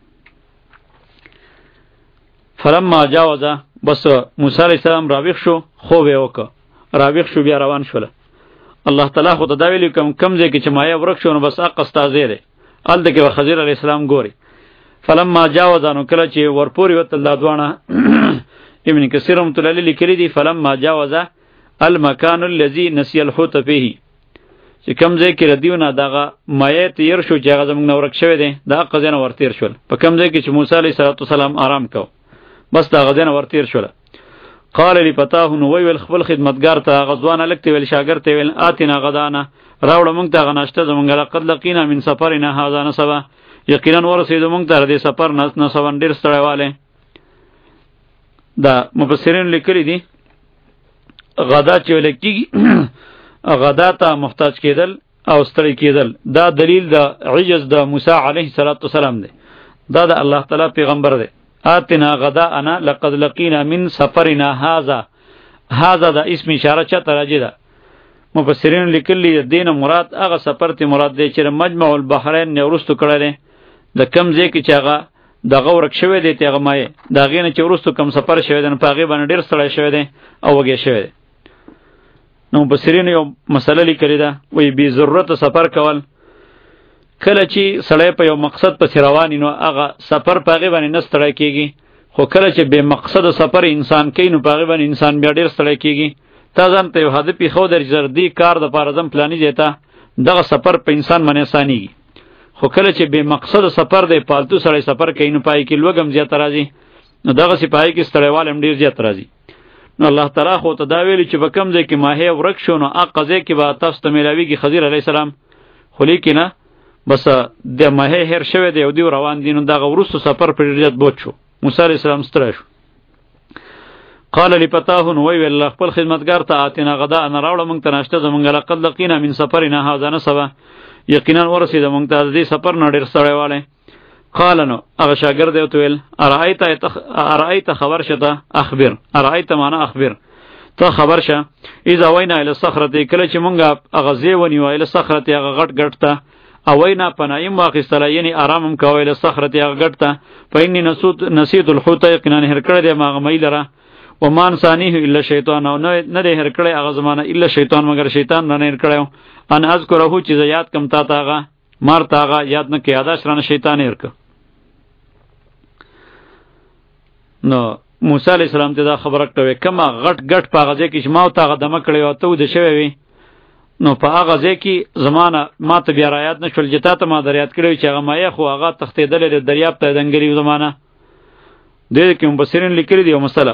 فلما جاوزه بس موسی علیه السلام راویښ شو خوب یې وکړ راویښ شو بیا روان شوله. الله تعالی خو ته دا ویلي کم کم ځای کې چې مایه ورک شو نو بس حق استازی دی هلته کې به خضر علیه السلام ګوري. فلما جاوزه نو کله چې ورپورې وتل دا دواړه ابن کثیر رحمۃ اللہ علیہ لیکلی دی فلما جاوز المکان الذی نسی الحوت فيه چې کم ځای کې ردیونه دغه مایه تیر شو چې هغه زموږ نه ورک شوی دی دا قضیه نه ورتیر شول په کم ځای کې چې موسی علیه السلام آرام کو بس دا غزه نه ورتیر شول. قال لفتاه نو ویل خپل خدمتګار ته غزوانه لکته ویل شاګرد ته ویل آتینا غدانا راوړه مونږ ته غناشته زمونږ لقد لقینا من سفرنا هذا نسبا یقینا ورسېدو مونږ ته دې سفر نه نسبن ډیر ستړیواله. دا مفسرین لیکلی دي غدا چې ولکېږي غدا ته محتاج کېدل او ستړی کېدل دا دلیل د عجز د موسی علیه السلام دی دا د الله تعالی پیغمبر دی. آتنا غدا انا لقد لقینا من سفرنا هذا هذا دا اسم اشاره چته راځي ده. مفسرین لیکلی دین مراد هغه سفر ته مراد دی چې مجمع البحرین نه ورستو کړل د کم ځای کې چې هغه دغه ورک شوی دی تیغه مایه دا غینه چې ورستو کم سفر شوی دی په هغې باندې ډېر ستړی شوی دی او وږی شوی دی. نو مفسرینو یو مسله لیکلې ده وایي بې ضرورته سفر کول کله چې سړی په یو مقصد پسې روان نو هغه سفر په هغې باندې نه ستړی کېږي خو کله چې بې مقصده سفر انسان کوي نو په هغې باندې انسان بیا ډېر ستړی کېږي. تا ځان ته یو هدف ایښودی چې زه دې کار دپاره ځم فلاني ځای ته دغه سفر په انسان باندې اسانېږي. خو کله چې بې مقصد سفر دی پالتو سړی سفر کوي نو پای کې لوږ هم زیاته راځي نو دغسې پای کې ستړیوال هم ډېر زیات راځي. نو الله تعالی خو ته دا ویلي چې په کوم ځای کې ماهی ورک شو نو هغه ځای کې به تاسو ته میلاویږي خضر علیه السلام خو لیکې نه بس د ماهی هیر شوی دی او دوی روان دي نو دغه وروستو سفر پرې ډېر زیات بوج شو موسی علیه السلام ستړی شو. قال لفتاه نو وی ویل خپل خدمتګار ته آتینا غدا انا راوړه مونږ ته ناشته زمونږ لقد لقینا من سفرنا هذا نسبا یقینا ورسېده مونږ ته د دې سفر نه ډېر ستړی والی. قال نو هغه شاګرد یې ویل ارایت ارایت خبر شته اخبر ارایت معنا اخبر ته خبر شه اذا وینا ال صخره کله چې مونږه هغه زی ونیو ال صخره هغه غټ غټ ته او وینا پنایم واخیستله یعنی آرامم کوي ال صخره هغه غټ ته فإني نسوت نسیت الحوت یقینا هر کړه د ما غمی لره ومان ثانیه الا شیطان او نه ده هر کړه هغه زمانہ الا شیطان مگر شیطان نه هر کړه ان اذکره چې یاد کم تا تاغه مار تاغه یاد نه کې یاداش رانه شیطان هر ک نو موسی علیہ السلام ته دا خبره کوي کما غټ غټ پاغه کې چې ما او تاغه دمه کړی او ته د شوی وي نو په هغه ځای کې زمانہ ما ته بیا رایات نشول جتا ته ما دریات کړی چې هغه ما خو هغه تختیدل د دریاب ته دنګلی زمانہ د دې کوم بصیرن لیکلی دی مسله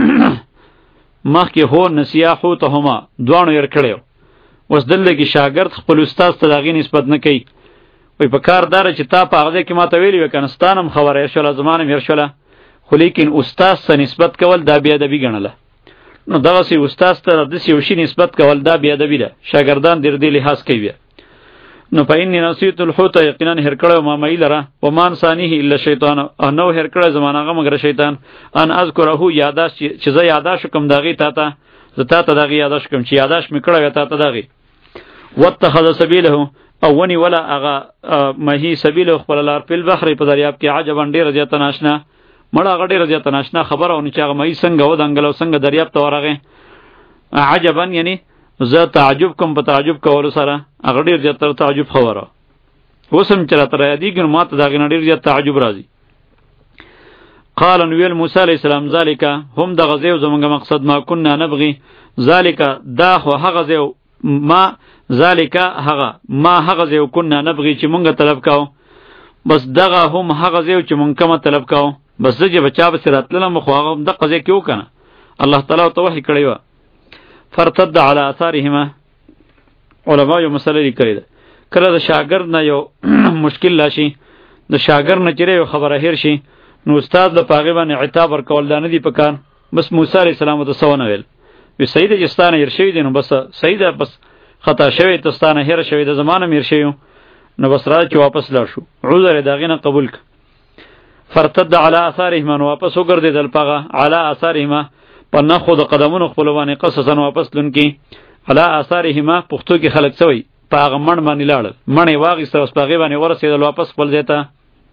مخکې هو نسیاحو ته هما دوانو ير کړیو اوس دلته کې شاګرد خپل استاد ته دغه نسبت نه کوي وای په کار دار چې تا په هغه کې ما ته ویلی وکنستانم خبره شوله زمانه میر شوله خو لیکن استاد سره نسبت کول دا بیا ادبی ګڼله نو دغه سي استاد ته د سی وشي نسبت کول دا بیا ادبی ده شاګردان در دې لحاظ کوي نو په ان نسیت الحوت یقینا هر کړه ما مایلره و مان ثانیه الا شیطان نو هر کړه زمانه غ مگر شیطان ان اذکره یاداش چې زه یاداش کوم دغه تا ته زه تا دغه یاداش کوم چې یاداش میکړه تا ته دغه واتخذ سبیله او ونی ولا اغا مهی سبیله خپل لار په بحر په دریاب کې عجبا ډیر زیات ناشنا مړه غ ډیر زیات ناشنا خبره او چې هغه مهی څنګه و دنګلو څنګه دریاب ته ورغه عجبا یعنی زه تعجب کوم په تعجب کول سره هغه ډیر زیات تعجب خبره وسم چې راته را دي ګر ماته دا غن ډیر زیات تعجب راځي قال نویل موسی علیہ السلام ذالک هم د غزیو زمونږ مقصد ما كنا نبغي ذالک دا خو هغه زیو ما ذالک هغه ما هغه زیو كنا نبغي چې مونږه طلب کاو بس دغه هم هغه زیو چې مونږه کوم طلب کاو بس چې بچا به سراتله مخ هغه د قضیه کیو کنه الله تعالی توحی کړی و فرتد على اثارهما علماء یو مسله لیکلې ده کله د شاګرد نه یو مشکل لاشي د شاګرد نه چیرې خبره هیر شي نو استاد له پاغه باندې عتاب ورکول دا نه دی پکار بس موسی علیہ السلام ته سونه ویل وی سید جستانه هیر شوی دی نو بس سید بس خطا شوی تستانه هیر شوی د زمانه میر شوی نو بس را چې واپس لا شو عذر داغینه قبول ک فرتد على اثارهما واپس وګرځیدل پاغه على اثارهما په نه خود قدمونو خپل باندې قصصا واپس لونکي على اثارهما پختو کې خلق سوی پاغه من باندې لاړ منې واغسته اوس پاغه باندې ورسېدل واپس خپل ځای ته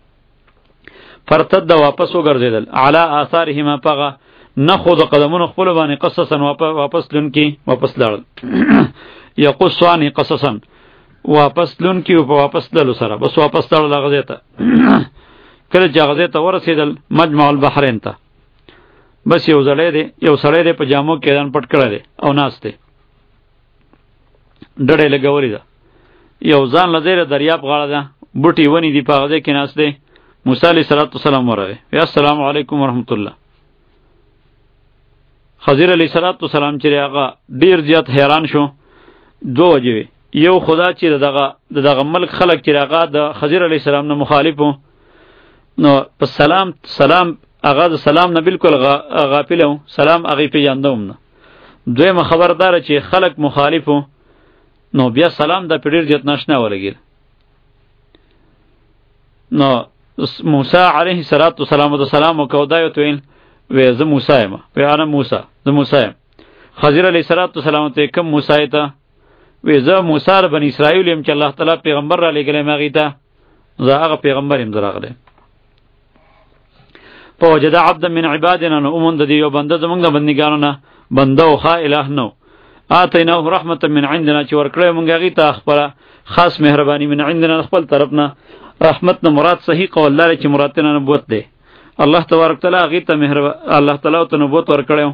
فرتد واپس وګرځیدل على اثارهما پاغه نه خود قدمونو خپل باندې قصصا واپس لونکي واپس لاړ یقصانی قصصا واپس لونکي او واپس دلو سره بس واپس لاړ لغه ته کله چې هغه ته ورسېدل مجمع البحرین ته بس یو زړې دی یو سړی دی په جامو کې دان پټ کړی دی او ناسته ډډې لګولې ده یو ځان لزیره دریاب غاړه ده بوټي ونی دی په هغه کې ناسته موسی علیہ السلام ورغی یا السلام علیکم ورحمت الله خضر علیہ السلام چې هغه ډیر زیات حیران شو دو وجوي یو خدا چې دغه دغه ملک خلق چې هغه د خضر علیہ السلام نه مخالفو نو په سلام سلام هغه د سلام نه بالکل غافلو سلام هغه پیژاندوم نه دویمه خبردار چې خلق مخالفو نو بیا سلام د پیډیر جت ناشنا ولګیر نو موسی علیه السلام د سلام او کودایو توین و ز موسی ما و انا موسی ز موسی خضر علیه السلام ته کوم موسی ته و ز موسی بن اسرائیل يم چې الله تعالی پیغمبر را لګلې ماغی ته زه هغه پیغمبر يم دراغله فوجد عبدا من عبادنا نؤمن د دیو بنده زمونږ د بندګانو نه بنده او خا الہ نو اتیناه رحمت من عندنا چې ورکړې مونږه غی ته خپل خاص مهربانی من عندنا خپل طرف نه رحمت نه مراد صحیح قول لري چې مراد نه نبوت دی الله تبارک تعالی غی ته مهربان الله تعالی ته نبوت ورکړو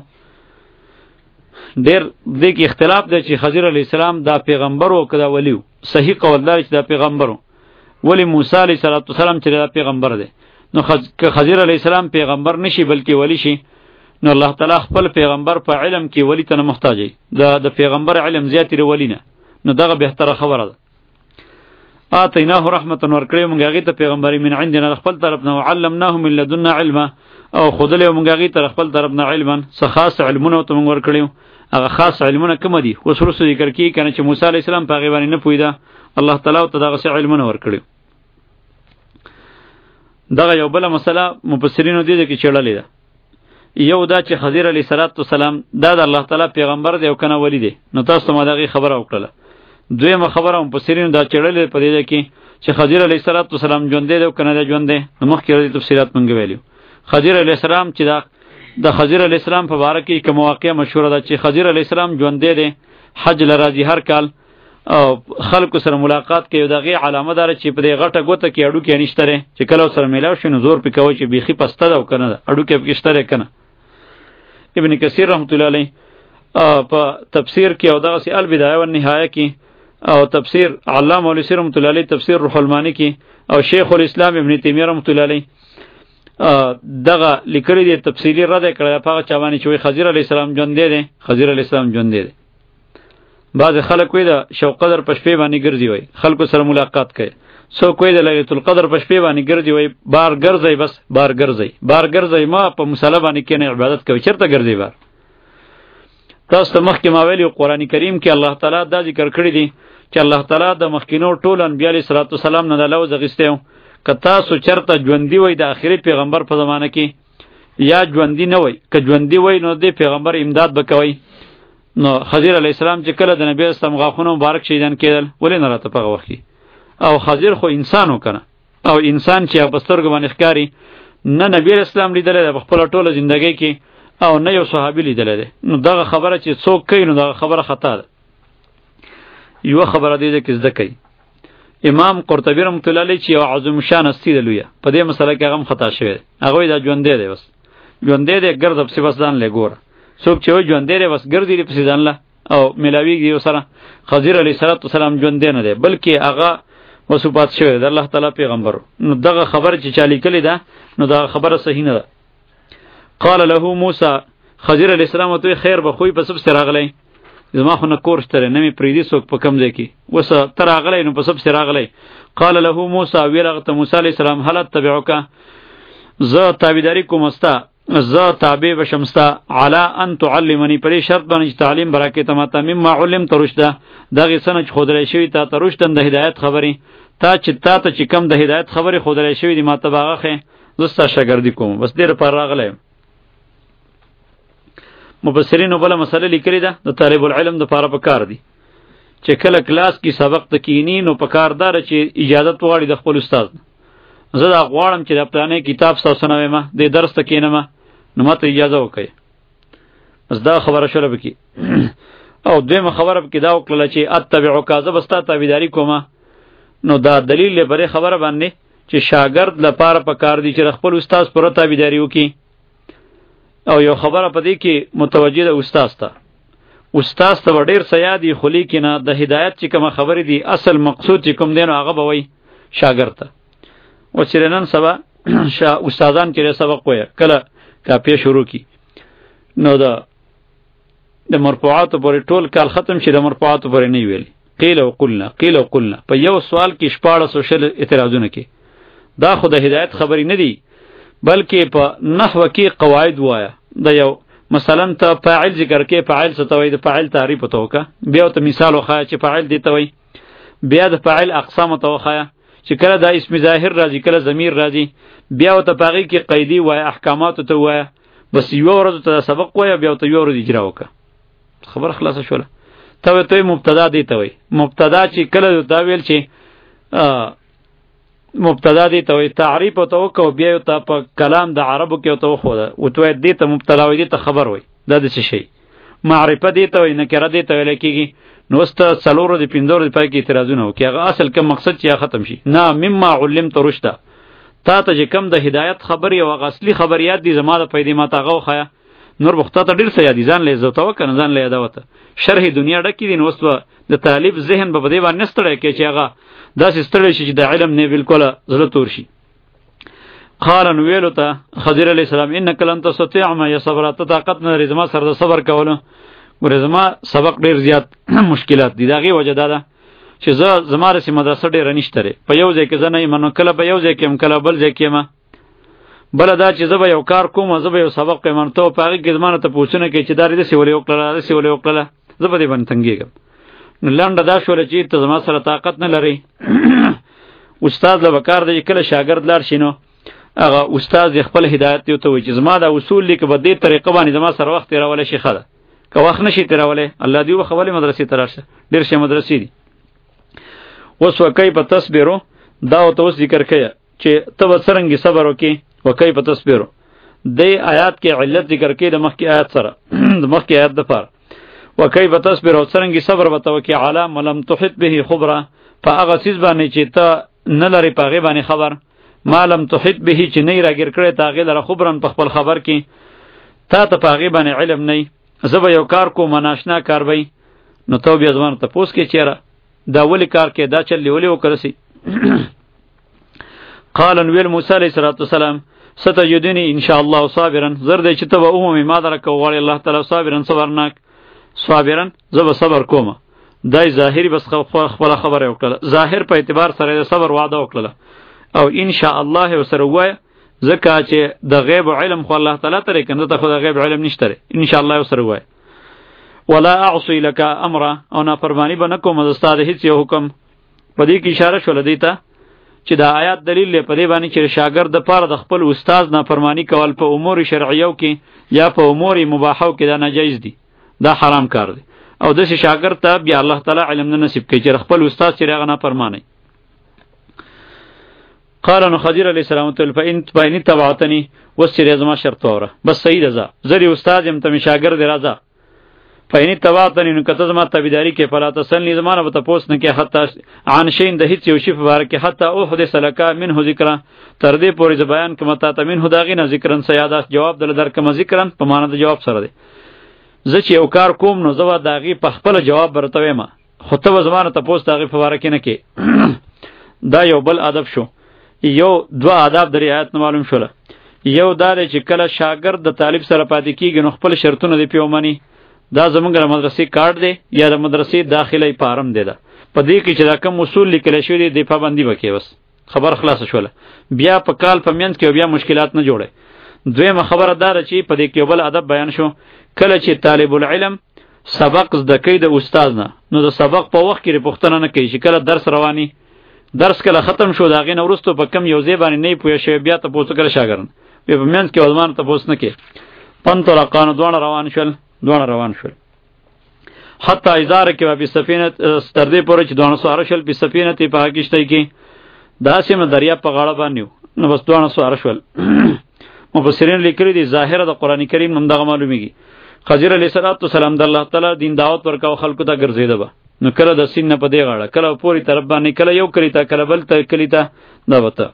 ډیر د کې اختلاف دی چې خضر علی السلام دا پیغمبر او کدا ولیو صحیح قول لري چې دا پیغمبر ولی موسی علیه السلام چې دا پیغمبر دی نو خضر علیہ السلام پیغمبر نشي بلکې ولی شي نو الله تعالی خپل پیغمبر په علم کې ولی ته نه محتاج دی د د پیغمبر علم زیات لري ولی نه نو دغه بهتره خبره ده اتیناه رحمت ورکړې مونږ هغه ته پیغمبري من عندنا خپل طرف نه علمناه من لدنا علما او خودله مونږ هغه ته خپل طرف نه علما خاص علمونه ته مونږ ورکړیو هغه خاص علمونه کوم دي اوس ورسره ذکر کی کنه چې موسی علیہ السلام په غیبانی نه پویدا الله تعالی ته دغه علمونه ورکړیو دغه یو بل مسله مفسرینو دي کې چړلې ده. یو دا چې خضر علیه السلام دا د الله تعالی پیغمبر دی او کنه ولی دی، نو تاسو ما دغه خبره وکړه. دویمه خبره مفسرینو دا چړلې په دې کې چې خضر علیه السلام ژوند دی او کنه ژوند دی، نو مخکې د تفصیلات مونږ ویلو. خضر علیه السلام چې دا د خضر علیه السلام په باره کې کوم واقعه مشهوره ده چې خضر علیه السلام ژوند دی، حج لراځي هر کال او خلکو سره ملاقات کوي. دغه علامه دار چې په دې غټه ګوته کې اډو کې نشته چې کله سره میلاو شي نو زور پکوي چې بیخي پسته ده او کنه اډو کې پکشته کنه. ابن کثیر رحمت الله علیه په تفسیر کې او دغه سی البدایه و النهایه کې او تفسیر علامه موسی رحمت الله علیه تفسیر روح المانی کې او شیخ الاسلام ابن تیمیه رحمت الله علیه دغه لیکلي دي تفصیلی رد کړه په چوانی چې خضر علیه السلام ژوند دی، خضر علیه السلام ژوند دی. بعض خلک وای دا شوق قدر پشپې باندې ګرځي وای خلکو سره ملاقات کوي، سو کوی د ليلۃ القدر پشپې باندې ګرځي وای بار ګرځي بس بار ګرځي بار ګرځي ما په مصلی باندې کې عبادت کوي چرته ګرځي بار. تاسو مخکې ما ویلو قرآن کریم کې الله تعالی دا ذکر کړی دی چې الله تعالی د مخکینو ټول انبیاء علیه السلام نه د لوز غستیو که تاسو چرته ژوندۍ وای د آخري پیغمبر په زمانه کې یا ژوندۍ نه وای که ژوندۍ وای نو د پیغمبر امداد وکوي. نو خضر علیه السلام چې کله د نبی اسلام غاښونه مبارک شهیدان کېدل ولې نه راته په وخت کې او خضر خو انسان وکنه او انسان چې په سترګو باندې ښکاری نه نبی اسلام لیدل د خپل ټوله ژوندۍ کې او نه یو صحابي لیدل دي. نو دغه خبره چې څوک کوي نو دغه خبره خطا ده. یو خبره دی چې زده کوي امام قرطبی رحمت الله علیه چې یو عظیم شان استی دلویا په دې مسله کې هغه خطا شوی هغه دا ژوندۍ دی بس ژوندۍ دی ګرځب سی بس ځان لګور څوک چې ژوندۍ دی بس ګرځي په ځان له او ملاویږي سره. خضر علیه السلام ژوندۍ نه دی بلکې هغه وصفات شوی د الله تعالی پیغمبر. نو دغه خبره چې چالي کړي ده نو دغه خبره صحیح نه ده. قال له موسی خضر علیه السلام ته خیر به خوې په سب سره راغلی زما خو نه کور شته نه می پریدي څوک په کم ځای کې وسه تر راغلی نو په سب سره راغلی. قال له موسی ویلغه موسی علیه السلام هل تبعک زه تابعداري کوم استا زه تابع بشمستا علی ان تعلمنی پرې شرط باندې تعلیم برکه ته ماته مما علم ترشده دغه سنه چې خودلې شوی تا ترشتن د هدایت خبري تا چې تا ته چې کم د هدایت خبري خودلې شوی دی ماته باغه زستا شاګردی کوم بس ډیر پر راغلی. مفسرین وبله مسله لیکلی ده د طالب العلم د پاره پکار دی چې کله کلاس کې سبق تکینی نو پکاردار چې اجازه وغواړي د خپل استاد. زه دا غواړم چې د پلانې کتاب تاسو نه وایم د درس تکینم نو ماته اجازه وکړئ. بس دا خبره شوله بکی او دویمه خبره بکی دا وکړه چې اتبعک ذ بستا تابعداري کومه. نو دا دلیل لپاره خبره باندې چې شاګرد لپاره پکار دی چې خپل استاد پر تابعداري وکړي. او یو خبره پدې کې متوجه ده استاد ته استاد ته ډیر سیادی خلی کې نه د هدایت چې کوم خبرې دی اصل مقصود چې کوم دین هغه به وای شاګرد ته. و چې نن سبا شا استادان چې سبق وای کله کاپی شروع کی نو دا د مرفوعات پورې ټول کال ختم شي د مرفوعات پورې نه ویل قیل او قلنا قیل او قلنا په یو سوال کې شپاړه سوشل اعتراضونه کې دا خو د هدایت خبرې نه دی بلکې په نحو کې قواعد وایا د یو مثلا ته فاعل ذکر کې فاعل څه ته وایي د فاعل تعریف ته وکا بیا ته مثال وخایا چې فاعل دی ته وایي بیا د فاعل اقسام ته وخایا چې کله دا اسم ظاهر راځي کله ضمیر راځي بیا ته پاغي کې قیدی وای احکامات ته وای بس یو ورځ ته سبق وای بیا ته یو ورځ اجرا وکا خبر خلاص شوله. ته ته مبتدا دی ته وای مبتدا چې کله دا ویل چې مبتدا دی ته وای تعریف ته وکاو بیا ته په کلام د عربو کې ته خو ده او ته دی ته مبتدا وای دی ته خبر وای دا د څه شي معرفت دی ته وای نکره دی ته ویل کیږي نو است څلورو دی پنځورو دی پای کې اعتراضونه وکي هغه اصل کوم مقصد چې ختم شي نه مما علمت رشدا تا ته چې کم د هدایت خبر یو اصلي خبريات دي زما د پیدې ما تاغه خیا نور بخته ته ډیر څه یادی ځان له عزت او کنه ځان له یادوته شرح دنیا ډکې دي نو است د طالب ذهن په بده باندې ستړی کې چې هغه داسې ستړی شي چې د علم نه بالکل زړه تور شي. قال نو ویلو ته خضر علیه السلام انک لن تستطيع ما صبر ته طاقت نه لري زما سره د صبر کولو ورزما سبق ډیر زیات مشکلات دي داغه وجه ده چې زه زما رسې مدرسه ډیر نشته په یو ځای کې زنه ایمنو کله په یو ځای کې م کله بل ځای کې ما بل دا چې زه به یو کار کوم زه به یو سبق کوم ته په هغه کې زمانه ته پوښتنه کوي چې داري د سی ولې وکړه د سی ولې وکړه زه به دې باندې تنګېږم. نو لاندې دا شول چې ته زما سره طاقت نه لري استاد له وکړ دی کله شاګرد لار شینو هغه استاد خپل هدایت ته وایي چې زما دا اصول لیک په دې طریقه باندې زما سره وخت تیرول شي خاله که وخت نشي تیرولې الله دی خو خپل مدرسې ته راشه ډېر شي مدرسې دي. اوس وکای په تصبیرو دا او تو ذکر کړه چې ته وسرنګي صبر وکي وکای په تصبیرو د آیات کې علت ذکر کړي د مخکې آیات سره د مخکې آیات د پاره وکای په تصبیرو سرنګي صبر وته وکي علام لم تحط به خبره فاغه سیز باندې چې ته نه لري پاغه باندې خبر ما لم تحط به چې نه راګر کړي تاغه لره خبرن په خپل خبر کې تا ته پاغه باندې علم نه زب یو کار کو مناشنا کار وای نو تو بیا ځوان ته پوس کې چیرې دا ولی کار کې دا چلی ولی وکړسي. قال ویل موسی علیہ الصلوۃ والسلام ستجدنی ان شاء الله صابرا زرد چې ته به عمومي ما درک وغواړي الله تعالی صابرا صبرناک صابرا زب صبر کوم دای ظاهری بس خپل خبره وکړه ظاهر په اعتبار سره صبر وعده وکړه او ان شاء الله وسره وای زکه چې د غیب علم خو الله تعالی ترې کنه ته خو د غیب علم نشته ان شاء الله وسره وای ولا اعصي لك امر او نه فرمانی به نکوم د استاد هیڅ یو حکم. په دې کې اشاره شول دی ته چې دا آیات دلیل لري په دې باندې چې شاګرد د پاره د خپل استاد نه فرمانی کول په امور شرعیو کې یا په امور مباحو کې دا ناجایز دي دا حرام کار دی او د شاګرد ته بیا الله تعالی علم نه نصیب کوي چې خپل استاد چې هغه نه فرمانی. قال نو خضر علیہ السلام ته فإن بین تبعتنی وسری زما شرط اوره بس صحیح ده زری استاد يم ته شاګرد راځه فإن تبعتنی نو کته زما تابعداری کې فلا تسلنی زمانه به تاسو نه کې حتی عن شین د هیڅ یو شی په اړه کې حتی او حدیث لکا منه ذکر تر دې پورې ز بیان کوم تا ته منه داغې نه ذکرن سیادت جواب دل در کوم ذکرن په معنا د جواب سره دی زه چې یو کار کوم نو زه داغې په خپل جواب برتوي ما خو ته زمانه تاسو داغې په اړه کې نه کې دا یو بل ادب شو. یو دوا آداب د رعایت معلوم شول. یو دا چې کله شاګرد د طالب سره پاتې کیږي نو خپل شرطونه دی پیومني دا زمونږ د مدرسې کارت دی یا د مدرسې داخلي فارم دی دا په دې کې چې دا کوم اصول لیکل شوی دی په باندې وکي بس خبر خلاص شول بیا په کال په منځ کې بیا مشکلات نه جوړي. دویمه خبره دار چې په دې کې بل ادب بیان شو کله چې طالب العلم سبق زده کوي د استاد نه نو د سبق په وخت کې پوښتنه نه کوي چې کله درس رواني درس کله ختم شو دا غي نورستو په کم یو ځای باندې نه پوه شي بیا ته پوښتنه کړه شاګرد په منځ کې ولمان ته پوښتنه کوي پنځه رقان دوه روان شول دوه روان شول حتی ازار کې په سفینه ستردې پورې چې دوه سوار شول په سفینه ته په کېشته کې داسې م دریا په غاړه باندې نو بس دوه سوار شول. مفسرین لیکلي دي ظاهر د قران کریم هم دغه معلومیږي خضر علیه السلام د الله تعالی دین دعوت ورکاو خلکو ته ګرځیده به نو کله د سین نه په دې غاړه کله پوری طرف باندې کله یو کړی تا کله بل ته کلی تا دا وته.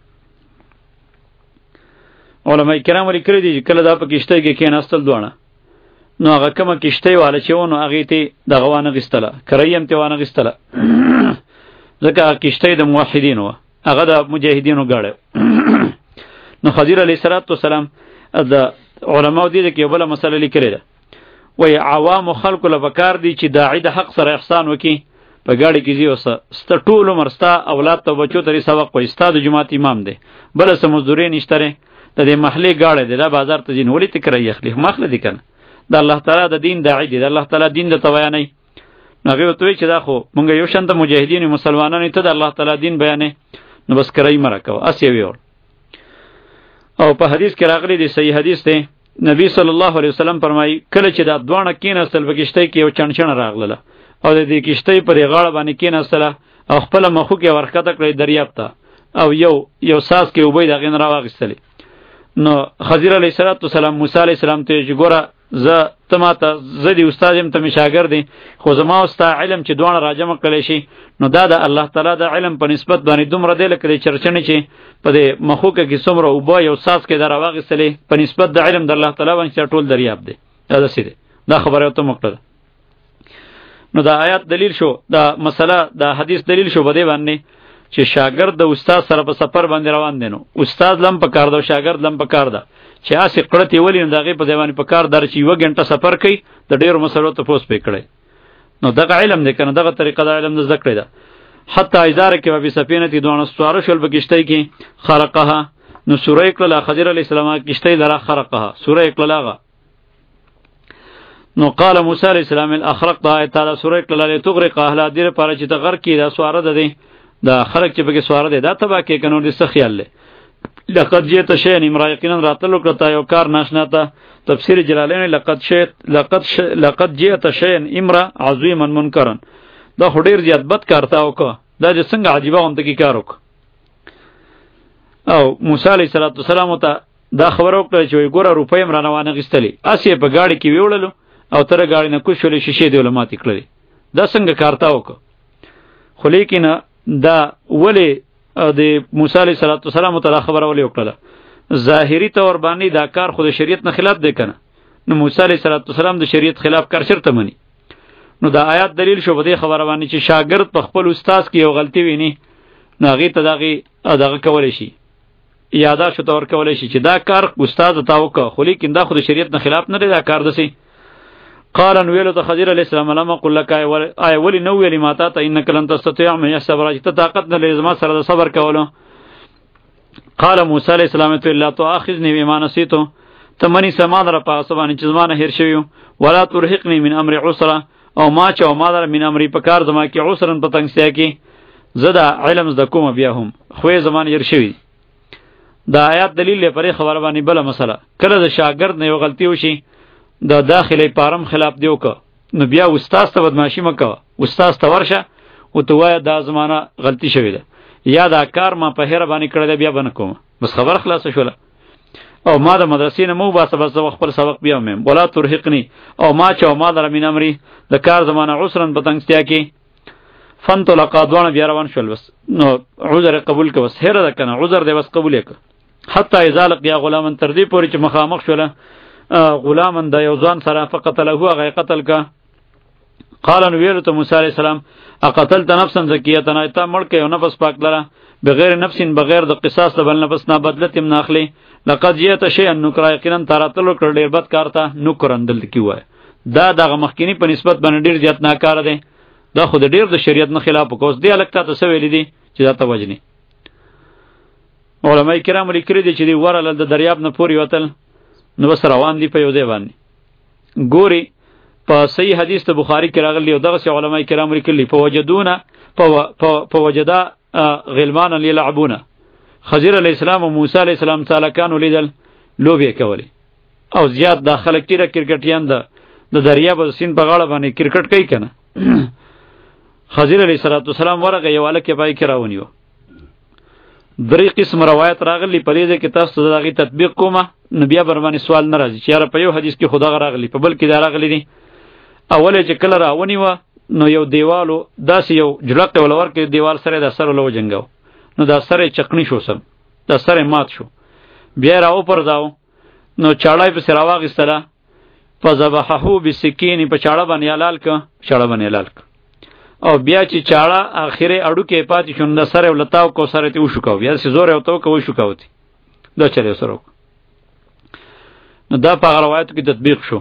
علماء کرام لیکلي دي کله دا په کېشته کې کېناستل دوانه نو هغه کومه کېشته والا چې ونه هغه ته دغه وانه غستله کریم ته وانه غستله ځکه کېشته د موحدینو هغه د مجاهدینو غاړه. نو خضر علیه السلام د علماء دي کې بل مسله لیکلي ده وای عوام خلق له بکار دي چې داعی د حق سره احسان وکي په گاڑی کې زی وسه ست ټول مرستا اولاد ته بچو ترې سبق وای استاد جماعت امام دی بل سم مزدوري نشتره د دې محلي گاڑی دی د بازار ته جن ولې تکرای یخلی مخله دي کنه د الله تعالی د دین داعی دی د الله تعالی دین د تویانې نغه وتوي چې دا خو مونږ یو شنت مجاهدین مسلمانانو ته د الله تعالی دین بیانې نو بس کرای مرکو اسی ویور. او په حدیث کې راغلی دی صحیح حدیث دی نبی صلی الله علیه وسلم فرمایي کله چې دا دوانه کیناستل بکشته کې یو چنچن راغله او د دې کشته پر غاړه باندې کیناستل او خپل مخو کې ورخته کړی دریاب ته او یو یو ساس کې وبې دغه نه راوغستلی نو خضر علیه السلام موسی علیه السلام ته ګوره زه تماته زه دی استادم ته شاګرد دی خو زما استا علم چې دوانه راجم کړی شي نو دا د الله تعالی د علم په نسبت باندې دومره دی لکه چرچنې چې په دې مخوکه کې څومره وبا یو ساس کې در واغستلې په نسبت د علم د الله تعالی باندې ټول دریاب دی دا دسې دی دا خبره ته مقتضا. نو دا آیات دلیل شو دا مسله دا حدیث دلیل شو بده باندې چې شاګرد د استاد سره په سفر باندې روان دي نو استاد لم په کار دا شاګرد لم په کار دا چې اسې قړتې ولې نه دغه په ځواني په کار در چې یو غنټه سفر کوي د ډیرو مسلو ته پوس پې کړي نو دغه علم دی کنه دغه طریقه د علم د ذکر ده. حتی اداره کې په سفینه تی دوه سوار شول په کشته کې خرقها نو سوره کله خضر علیه السلام کشته لره خرقها سوره کله نو قال موسی علیہ السلام الاخرق دا تعالی سوره کله تغرق اهل دیر پر چې تغر کی دا سواره ده دی دا خلق چې بګه سواره ده دا تبا کې کنو دې څه خیال لې لقد جئت شيئا امرا یقینا راتلو کړه یو کار ناشنا ته. تفسیر جلالین لقد شئت لقد ش... لقد جئت شيئا امرا عظیما منکرا. دا خډیر زیات بد کار تا وکړه، دا چې څنګه عجیبه هم ته کی کار وکړه. او موسی علیه السلام ته دا خبر وکړه چې ګوره روپۍ هم رانه وانه غستلی، اسی په گاڑی کې ویوړلو او تر گاڑی نه کوشولې شیشې دی علماء تکړه. دا څنګه کار تا وکړه؟ خو لیکن دا ولی د موسی علیه السلام ته خبر ولې وکړه؟ ظاهری طور باندې دا کار خود شریعت نه خلاف دی کنه. نو موسی علیه السلام د شریعت خلاف کار شرط منی. نو دا آیات دلیل شو بده خبره باندې چې شاګرد په خپل استاد کې یو غلطی ویني، نو هغه ته دغه دغه کولای شي، یادا شو تور کولای شي چې دا کار استاد تا وکړه، خو لیکن دا خود شریعت نه خلاف نه دی دا کار دسی. قال ان ویلو ته خضر علیہ السلام لما قل لك ای ولی نو ویلی ماتا ته انک لن تستطيع من الصبر، چې طاقت نه لري زما سره د صبر کولو. قال موسی علیہ السلام ته الا تؤاخذني بما نسيت، تمنی سمان را پاس باندې چې زما نه هیر شوی، ولا ترهقني من امر عسرا، او ما چې او ما در من امر په کار زما کې عسرن په تنگسیا کې زدا علم ز کوم بیا هم خو زمان هیر شوی. دا آیات دلیل لپاره خبر باندې بل مسله، کله د شاګرد نه یو غلطی وشي دا داخله پارم خلاف دیو که، نو بیا استاد ته بدمعشی مکه، استاد ته ورشه او ته وای دا زمانہ غلطی شوی ده یا دا کار ما په هر باندې کړی دی بیا بنه کوم، بس خبر خلاص شوله. او ما د مدرسې نه مو باسه بس خپل سبق بیا مې ولا ترهقنی، او ما چې او ما در من امری د کار زمانہ عسرن بتنګستیا کې فن تو لقا دوان بیا روان شول. بس نو عذر قبول ک، بس هر ده کنه عذر دی بس قبول ک. حتی اذا لقیا غلامن تر دې پورې چې مخامخ شوله غلامن د یو ځوان سره فقتله هغه قتل کا. قال نو ویل ته موسی علیہ السلام اقتلت نفسا زکیه ایت مړ کې یو نفس پاک لره بغیر نفس بغیر د قصاص د بل نفس نه بدلت ام ناخلی. لقد جئت شيئا نکرا یقینا تراتلو کړ ډیر بد کار ته نکرن دل کی وای. دا دغه مخکینی په نسبت باندې ډیر زیات ناکاره دی، دا خود ډیر د شریعت نه خلاف کوس دی. الکتا ته سویل دي چې دا ته وجنی. علماء کرام لیکري دي چې دی ورل د دریاب نه پوری وتل نو بس روان دی په یو دی باندې. ګوري په صحیح حدیث ته بخاری کې راغلی او دغه علماء کرام لیکلي په وجدونه په وجدا غلمان یلعبون. خضر علیہ السلام او موسی علیہ السلام تعالی کانو لیدل لوبې کوي او زیات د خلک تیر کرکټیان د د دریاب د سین په غاړه باندې کرکټ کوي کنه. خضر علیہ السلام ورغه یو الکه پای کې راونیو. درې قسم روایت راغلی په دې کې تاسو دغه تطبیق کومه نو بیا بر باندې سوال ناراضي چې یاره په یو حدیث کې خدا راغلی په بل کې دا راغلی دي. اوله چې کله راونی و نو یو دیوالو داس یو جلقه ولور کې دیوال سره د سره لو جنگاو، نو دا سره چکنی شو سم دا سره مات شو. بیا راو پر داو نو چاړای په سره واغستله فذبحه بسکین په چاړه باندې حلال ک چاړه باندې حلال ک او بیا چې چاړه اخیره اډو کې پاتې شون د سره ولتاو کو سره ته وشو کو بیا سي زور یو تو کو وشو کوتی دا چره سره. نو دا په روایت کې تطبیق شو.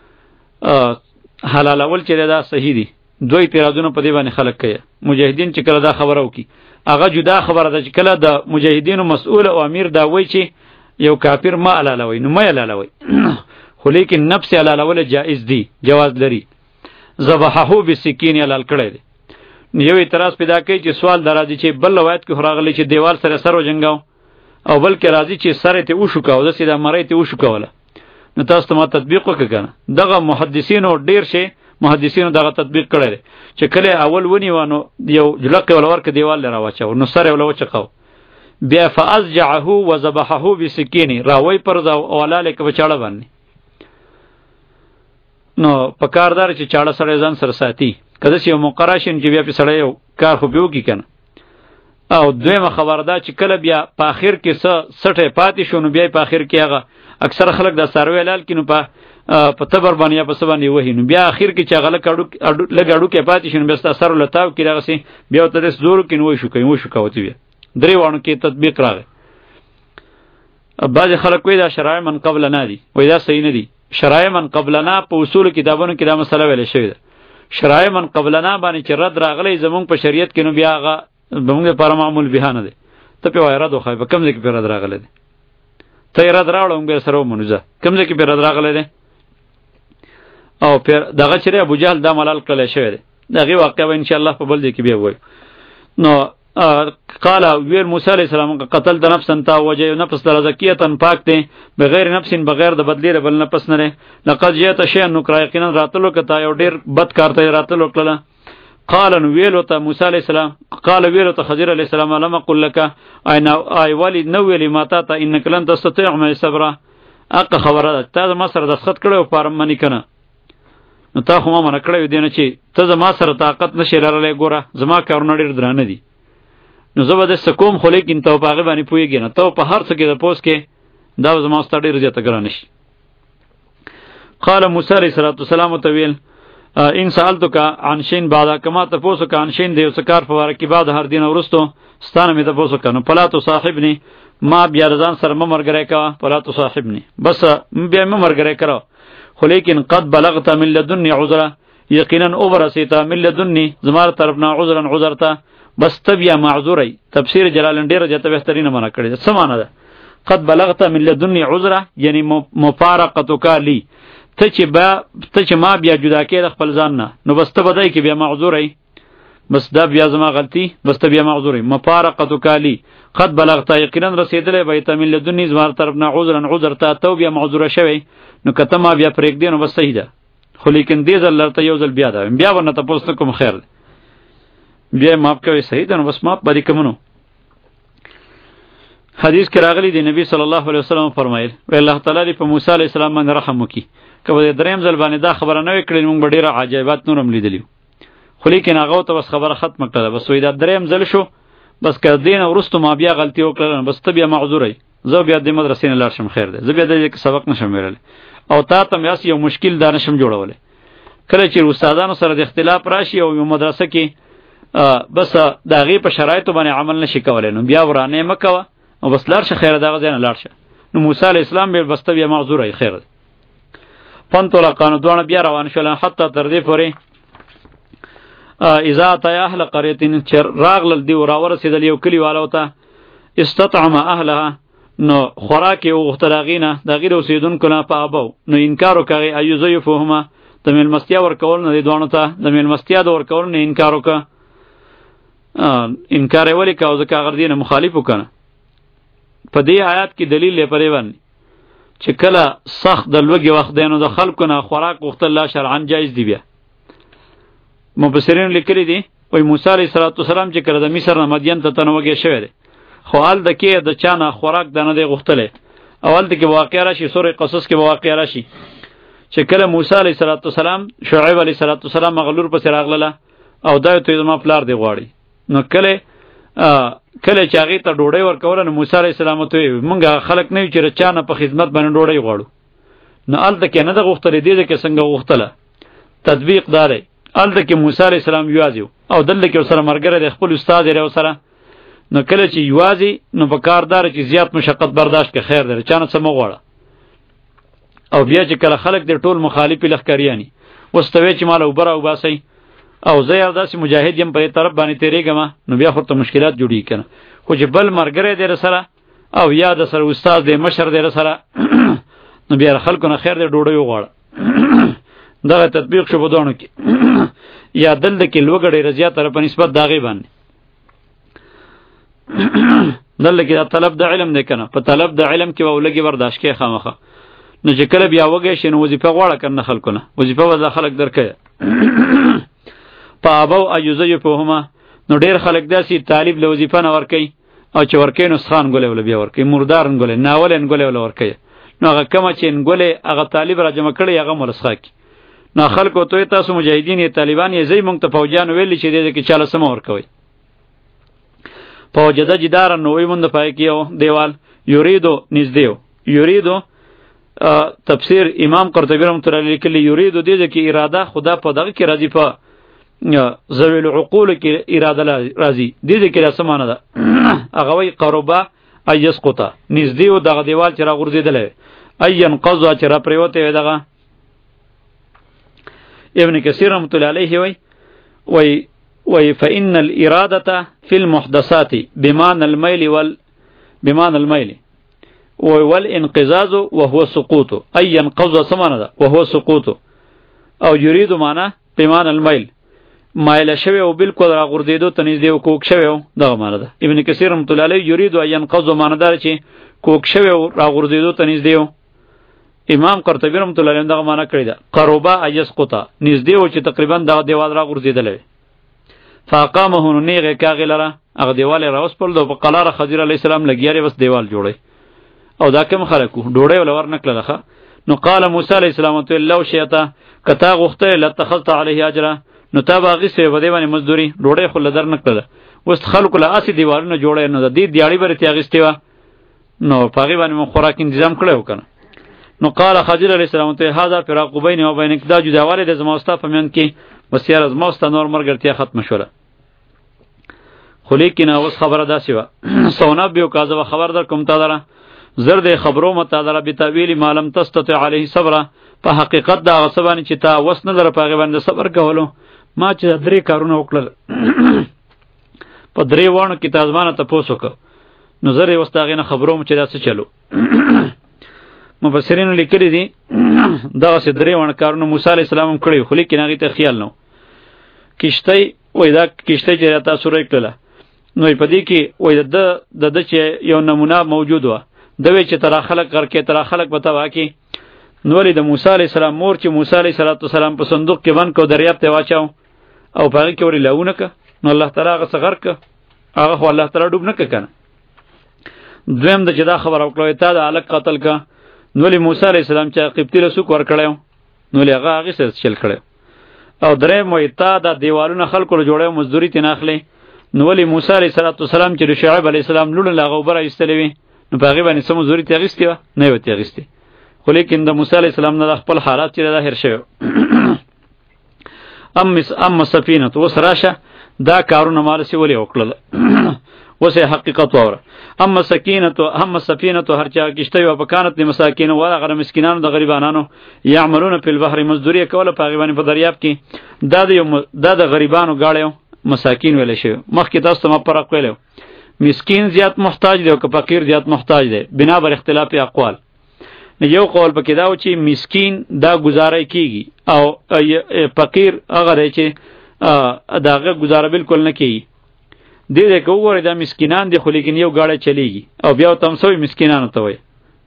حلال اول چې دا صحیح دي، دوی پیرادونه په دی باندې خلق کوي. مجاهدین چې کله دا خبره وکي هغه جدا خبره ده چې کله د مجاهدینو مسؤل او امیر دا وای چې یو کافر ما علالوي نو ما علالوي خو لیکن نفس علالول جائز دی، جواز لري. ذبحه بسکین علال کړی دی. یو اعتراض پیدا کوي چې سوال درازي چې بل روایت کې راغلی چې دیوال سره سر وجنګاو او بل کې راځي چې سره ته وشو کاو د سیده مړی ته وشو کوله. نو تاسو ته ما تطبیق وکړه دغه محدثینو ډیر شي محدثینو دغه تطبیق کړی دی چې کله اول ونی وانو یو جلقه ولور کې دیوال لرا واچو نو سره ولو چقاو بیا فازجعه وذبحه بسکین راوی پر دا اولاله کې بچاړه باندې. نو پکاردار چې چاړه سره ځان سره ساتي کله چې مقراشن چې بیا په سره یو کار خو بیو کی کنه. او دویمه خبردا چې کله بیا په اخر کې څه سټه پاتې شونه بیا په اخر کې هغه اکثر خلک د سروي لال کینو په په تبر باندې یا په سبانه وਹੀ نو بیا اخر کې چې غل کډو لګاډو کې پاتې شونه بیا ست سره لتاو کې راغسي بیا ته زور کې نو شو کوي مو شو کوي بیا درې وانو کې تطبیق راغی. بعض خلک وای دا شرایع من قبل نه دي، وای دا صحیح نه دي. شرایع من قبلنا په اصول کتابونو کې دا مسله ویل شوی ده. شرایع من قبلنا باندې چې رد راغلی زمونږ په شریعت کې نو بیا هغه زمونږ لپاره معمول بهانه ده. ته په وای رد خو په کوم ځای کې رد راغلی ده؟ ته رد راوړم به سره مونږه کوم ځای کې رد راغلی ده؟ او پر دغه چې ابو جهل دا ملال کله شوی ده. دغه واقعا ان شاء الله په بل ځای کې بیا وای. نو قال ویل موسی علیہ السلام قتل د نفس تا وجه نفس در زکیتن پاک دی بغیر نفس بغیر د بدلی بل نفس نه لقد جئت شیئا نکرا یقینا راتلو کتا یو ډیر بد کارته راتلو کله قال ویل ته موسی علیہ السلام قال ویل ته خضر علیہ السلام لما قل لك اين اي ولي نو ویلی ماته ته انک لن تستطيع ما صبر اق خبره ته ما سره دسخط کړو پارم منی کنه نو تا خو ما من کړو دینه چې ته ما سره طاقت نشي لرلې ګوره زما کارونه ډیر درانه دي نو زبردست کوم خو لیکن ته په هغه باندې پوهیږي نه ته په هر څه کې د پوس کې دا زما ستړي رضایت ګران شي قال موسی علیہ السلام تویل ان سالتک عن شین بعد کما ته پوسو ک عن شین دیو سکار فوار کی بعد هر دین ورستو ستانه می ته پوسو کنه پلا تو صاحبنی ما بیا رضان سره مرګره کا پلا تو صاحبنی بس بیا مرګره کرو خو لیکن قد بلغت من لدنی عذرا یقینا اوبرسیتا من لدنی زمار طرفنا عذرا عذرتا بس تبیا معذوری تفسیر جلالین ډیره جته بهترینه معنا کړی څه معنا ده قد بلغت من لدنی عذرا یعنی مفارقتک لی ته چې با ته چې ما بیا جدا کړ خپل ځان نه نو بس ته بدای کې بیا معذوری بس دا بیا زما غلطی بس ته بیا معذوری مفارقتک لی قد بلغت یقینا رسیدلې بیت من لدنی زمار طرفنا عذرا عذرتا تو بیا معذوره شوی نو کته ما بیا پرېګ دین بس صحیح ده خو لیکن دې ځل لرته یو ځل بیا ده بیا ورنه تاسو کوم خیر ده بیا ماپ کوي صحیح ده نو بس ماپ باندې کومنو حدیث کې راغلی دی نبی صلی الله علیه وسلم فرمایل و الله تعالی په موسی علیه السلام باندې رحم وکي کله دریم ځل باندې دا خبره نه وکړي موږ ډیره عجایبات نورم لیدلیو خو لیکن هغه ته بس خبره ختم کړه بس وې دا دریم ځل شو بس که دین ورستو ما بیا غلطي وکړل بس ته بیا معذورای زه بیا د مدرسې نه لاړ شم خیر ده زه بیا د سبق نشم ویل او تا ته مې یو مشکل دا نشم جوړول کله چې استادانو سره د اختلاف راشي او یو مدرسه کې بس دا غي په شرایطو باندې عمل نشي کولای نو بیا ورانه مکوه او بس لاړ شه خیر دا غزنه لاړ شه نو موسی علی السلام به بس بیا معذور ای خیر فانطلق قانو دوه بیا روان شول حتی تر دې پورې اذا تا اهل قريه چر راغل دی وراور رسیدل یو کلی والو ته استطعم اهلها نو خوراک یو غختراغینه د غیر اوسیدونکو نه په ابو نو انکار وکړي ایوزه یفهمه د میل مستیا ور کول نه دی دوانو ته د میل مستیا د ور کول نه انکار وکړه انکار ولی کاو ځکه هغه دینه مخالف وکنه په دې آیات کې دلیل لري پرې باندې چې کله سخت د لوګي وخت دینو د خلکو نه خوراک غوښتل لا شرعاً جایز دی بیا مفسرین لیکلي دي وای موسی علیه السلام چې کله د مصر نه مدین ته تنوګه شوی دی خو حال د کې د چانه خوراک دنه دی غوښتل اول د کې واقع راشي سورې قصص کې واقع راشي چې کله موسی علیه السلام شعیب علیه السلام مغلور په سر راغله او دا ته ما پلار دی غواړي نو کله کله چې هغه ته ډوډۍ ورکول نو موسی علیه السلام ته مونږه خلک نه چې چانه په خدمت باندې ډوډۍ غواړو نو الته کې نه د غوښتل دي چې څنګه غوښتله تطبیق داري الته کې موسی علیه السلام یوازیو او دلته کې سره مرګره د خپل استاد لري سره نو کله چې یوازي نو په کاردار چې زیات مشقت برداشت کې خیر دی چانه څه مغواړه او بیا چې کله خلک د ټول مخالفي لخکریانی واستوي چې مال او برا او باسي او زه یو داسې مجاهد یم په طرف باندې تیریږم نو بیا خو ته مشکلات جوړی کنه خو چې بل مرګره دی سره او یا د سره استاد دی مشر دی سره نو بیا خلکو نه خیر دی ډوډۍ وغواړه دا تطبیق شو بدونه کې یا دلته کې لوګړې رضیا طرف په نسبت داغي باندې دلته کې طلب د علم دی کنه په طلب د علم کې ولګي برداشت کې خامخه نو چې کله بیا وګې شنو وظیفه غواړه کنه خلکو نه وظیفه وځه خلک درکې په ابو ایوزه په هما نو ډیر خلک داسي طالب له وظیفه نه ورکي او چې ورکې نو سخان ګولې ول بیا ورکي مردارن ګولې ناولن ګولې ول ورکي نو هغه کما چې ګولې هغه طالب را جمع کړي هغه مرسخه کی نو خلکو ته تاسو مجاهدین یې طالبان یې زی مونږ ته فوجان ویل چې دې کې چاله سم ورکوي فوجده جدار نو وي مونږ پای کېو دیوال یریدو نږدېو یریدو تفسیر امام قرطبی رحمۃ اللہ علیہ لیکلی یریدو دې کې اراده خدا په دغه کې راځي په ذویل عقول کې اراده راځي دې دې کې رسمانه ده هغه وی قربا ایسقطا نږدېو دغه دیوال چې را غورځیدل اين قضا چې را پریوته دغه ابن کثیر رحمۃ اللہ علیہ وی وی وی فإن الإرادة في المحدثات بمعنى الميل وال بمعنى الميل والانقزاز وهو سقوط أي ينقض سمانه وهو سقوط او يريد معنى بمعنى الميل مایل شوی او بالکل را غردیدو ته نږدې او کوک شوی دغه معنی ده. ابن کثیر رحمۃ اللہ علیہ یرید ان ينقض معنی دار چې کوک شوی او را غردیدو ته نږدې. امام قرطبی رحمۃ اللہ علیہ دغه معنی کړی ده قربا ایسقطا نږدې او چې تقریبا دغه دیوال را غردیدل. فاقامه نیغه کاغه لره هغه دیوال راوس پل دو په قلاره خضر علیہ السلام لګیاره بس دیوال جوړی او دا کوم خلکو ډوړی ول ور نکړه. نو قال موسی علیہ السلام ته لو شیتا کتا غخته لتخذت علیه اجر نو تا باغی سه بده باندې مزدوری ډوړی خو لدر نکړه. وست خلکو له اسی دیوالونه جوړی نو د دې دیاړي بر تیاغستی و نو پاغي باندې مون خوراک تنظیم کړو کنه. نو قال خضر علیہ السلام ته هاذا فراق بین و بینک دا جداواله د زماستا پمن کې بسیار از ماستا نور مرګرتیا ختم شوله. خو لیکن اوس خبره داسې و سونه بیو کاذب خبر در کوم تا دره زرد خبرو متا دره به تعویل معلوم تستطيع علیه صبر په حقیقت دا غصبانی چې تا وس نه در پاغه باندې صبر کولو ما چې درې کارونه وکړل په درې وانه کې تازمانه ته پوسوک نو زره واستاغه نه خبرو چې داسې چلو. مفسرین لیکلي دي دا سه درې وانه کارونه موسی علی السلام کړی خو لیکن هغه ته خیال نو کشته وای دا کشته چې راته سورې کړله نو په دې کې وای د د د چې یو نمونه موجود و د وی چې تر خلق کرکې تر خلق بتا واکي نو ولې د موسی علی السلام مور چې موسی علی السلام په صندوق کې بند کو دریاب ته واچاو او پاره کې ورې لاونه ک نو الله تعالی هغه صغر ک هغه خو الله تعالی ډوب نه ک کنه. دویم د جدا خبر او کړو ته د الک قتل ک نو ولې موسی علی السلام چې قبطی له سوق ور کړو نو ولې هغه هغه سره چل کړو او درې مویتا د دیوالونو خلکو له جوړه مزدوری تناخلي نو ولې موسی علیه السلام چې شعیب علیه السلام لونه لا غوبره ایستلوي نو پاغي باندې سم مزدوری تغستی و نه وتی تغستی خو لیکن د موسی علیه السلام نه خپل حالات چې ظاهر شوه. ام ام سفینه تو سراشه دا کارونه مال سی ولې وکړل وسه حقیقت وره. اما سکینه تو هم سفینه تو هرچا کشته و پکانت مساکین ولا غره مسکینانو د غریبانو یعملون فی البحر مزدوری کوله پاغي باندې په دریاب کې دا د دا د غریبانو گاړیو مساکین ویل شي. مخکې تاسو ته فرق ویلو مسکین زیات محتاج دی او که فقیر زیات محتاج دی بنا بر اختلاف اقوال. یو قول پکې دا و چې مسکین دا گزاره کیږي او فقیر هغه دی چې داغه گزاره بالکل نه کیږي. دې دې کووري دا مسکینان دي خو لیکن یو گاړه چلیږي او بیا تم سوې مسکینانو ته وای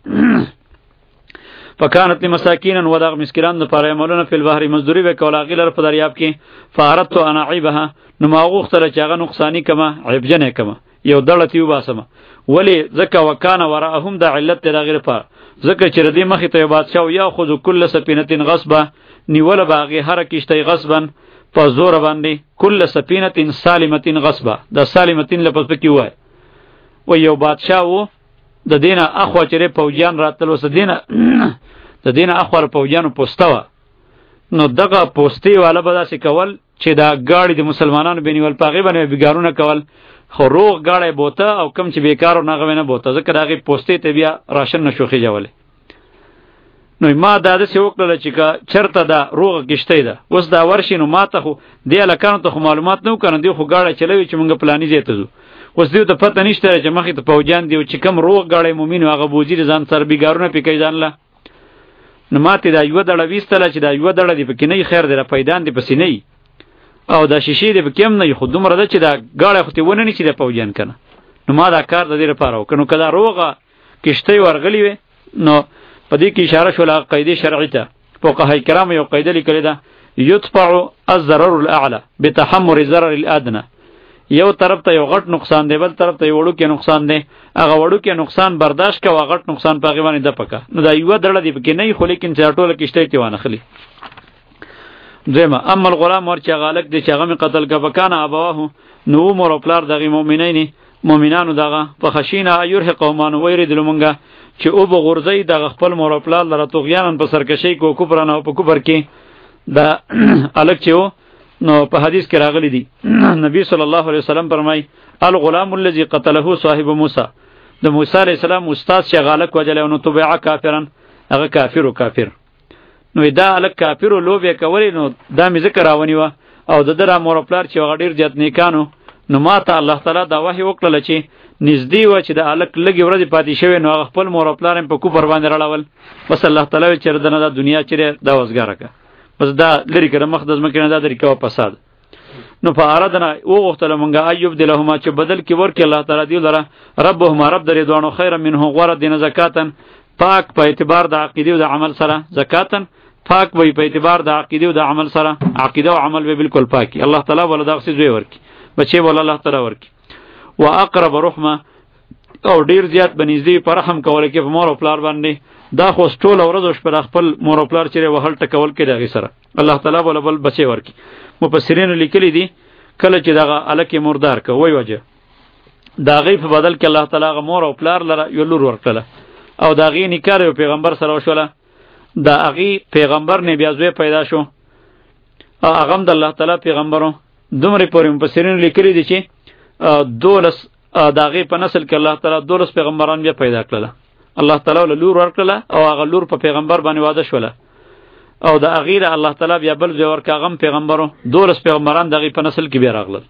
فکانت لمساکین و دغ مسکینان لپاره عملونه فی البحر مزدوری وکول غیلر په دریاب کې فارت انا عیبها نو ما غوښتل چې هغه نقصانی کما عیبجنه کما یو دړتی وباسمه ولی زکه وکانه وراهم د علت د غیر په زکه چې ردی مخې ته بادشاہ یا خود کل سفینه غصبه نیول باغی هر کیشته غصبا په زور باندې کل سفینه سالمه غصبه د سالمه لپس پکې وای و یو بادشاہ وو د دینه اخو چره پوجان راتل وس دینه د دینه اخو پوجانو پوستوا نو دغه پوستی والا به داسې کول چې دا گاڑی د مسلمانانو بینیول پاغي باندې بیګارونه کول خو روغ گاڑی بوته او کم چې بیکارو نه غوینه بوته ځکه دغه پوستی ته بیا راشن نشوخی جوړل. نو ما دا د څه وکړل چې چرته دا روغ کشته ده اوس دا ورشي نو ماته خو دی لکانو ته معلومات نو کنه دی خو گاڑی چلوي چې مونږ پلانې زیته زو اوس دیو ته پته نشته چې مخې ته پوجان دی چې کم روغ گاڑی مومین هغه بوزي ځان سر بیګارونه پکې ځان لا نو ماته دا یو دړه ویستله چې دا یو دړه دی پکې نه خیر دی را پیدان دی پسې نه او دا شیشې دی پکې هم نه خو دومره ده چې دا گاڑی خو ته ونه نه چې د پوجان کنه نو ما دا کار د دې لپاره وکړو کله روغه کشته ورغلی وي نو په دې کې اشاره شوله قاعده شرعی ته فقهای کرام یو قاعده لیکلې ده یتبع الضرر الاعلى بتحمل الضرر الادنى یو طرف ته یو غټ نقصان دی بل طرف ته یو وړو کې نقصان دی هغه وړو کې نقصان برداشت کا غټ نقصان پاغي باندې د پکا نو دا یو دړه دی پکې نه خو لیکن چې ټوله کشته تی وانه خلی دیمه اما الغلام ور چې غالک دی چې هغه قتل کا بکانه ابواه نو مور پلار دغه مؤمنین مؤمنانو دغه په خشینه ایره قومان ویری دلمنګه چې او به غرزی دغه خپل مور پلار لره توغیان په سرکشی کو کوپرانه په کوپر کې دا الک چې نو په حدیث کې راغلی دی نبی صلی الله علیه وسلم فرمای الغلام الذي قتله صاحب موسی د موسی علیه السلام استاد شغالک وجلو نو تبع کافرن هغه کافر او کافر نو دا الک کافر لوبه کوي نو دا می ذکر راونی و او د درا مور پلار چې غډیر جت نیکانو نو ماته الله تعالی دا وحی وکړه چې نږدې و چې د الک لګي ورځ پاتې شوی نو خپل مور پلار په کوپر باندې راړول بس الله تعالی چې دنه د دنیا چې دا وزګاره کا بس دا لری کړه مخدز مکه نه دا لري کوه فساد نو فاردنا او غختل منګه ایوب دلهما چې بدل کې ورکې الله تعالی دی لره ربهما رب درې دوانو خیر منه غور دین زکاتن پاک په اعتبار د عقیده او د عمل سره زکاتن پاک وي په اعتبار د عقیده او د عمل سره عقیده او عمل به بالکل پاکي الله تعالی ول دغه څه زوی ورکی بچي ول الله تعالی ورکی واقرب رحمه او ډیر زیات بنزدي پر رحم کول کې په مور او پلار باندې دا خو ټول ورځ پر خپل مور او پلار چیرې وهل ټکول کې دغه سره الله تعالی ول بل بچي ورکی مفسرین لیکلي دي کله چې دغه الکه مردار ک وای وجه دا غي په بدل کې الله تعالی غ مور او پلار لره یو لور ورکړه او دا غي نکار یو پیغمبر سره وشوله دا اغي پیغمبر نه بیا زوی پیدا شو اغم د الله تعالی پیغمبرو دومره پورې مفسرین لیکلي دي چې دولس دا غي په نسل کې الله تعالی دولس پیغمبران بیا پیدا کړل الله تعالی له لور ورکړه او هغه لور په پیغمبر باندې واده شوله او د اغیره الله تعالی بیا بل زور کاغم پیغمبرو دولس پیغمبران دغه په نسل کې بیا راغلل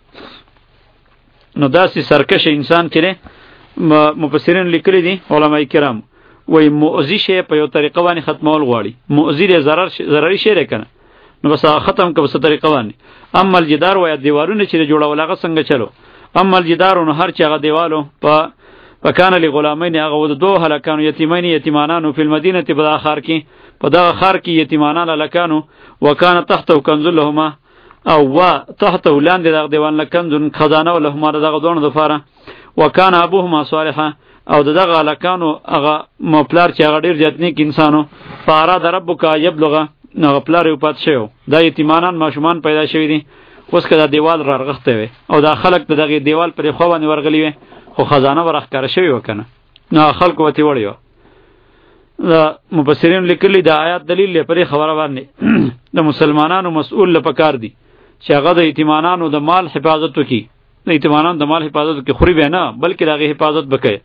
نو داسې سرکش انسان کړي مفسرین لیکلي دي علماء کرام وای مؤذی شی په یو طریقه باندې ختمول غواړي مؤذی له ضرر ضرري شی رکنه نو بس ختم که بس طریقه باندې اما الجدار وای دیوالونه چې جوړول هغه څنګه چلو اما الجدار نو هر چې هغه دیوالو په وکانه لغلامین هغه ود دوه هلکانو یتیمین یتیمانانو په المدینه په اخر کې په دا خار کې یتیمانان لکانو وکانه تحت کنز لهما او وا تحت ولاند دغه دیوان لکنزن خزانه لهما دغه دونه د فاره وکانه ابوهما صالحا او دغه لکانو هغه مپلار چې هغه ډیر جتنیک انسانو فارا د ربک یبلغه نو پلار یو پات شو دا یتیمانان ماشومان پیدا شوی دي اوس کدا دیوال رغخته وي او دا خلک دغه دیوال پر خو باندې ورغلی وي خو خزانه ورخکاره شوی وکنه نو خلق وتی وړیو دا مفسرین لیکلی دا آیات دلیل لپاره خبره باندې د مسلمانانو مسؤل لپاره دي چې هغه د یتیمانانو د مال حفاظت وکړي د یتیمانانو د مال حفاظت کې خوري به نه بلکې دغه حفاظت وکړي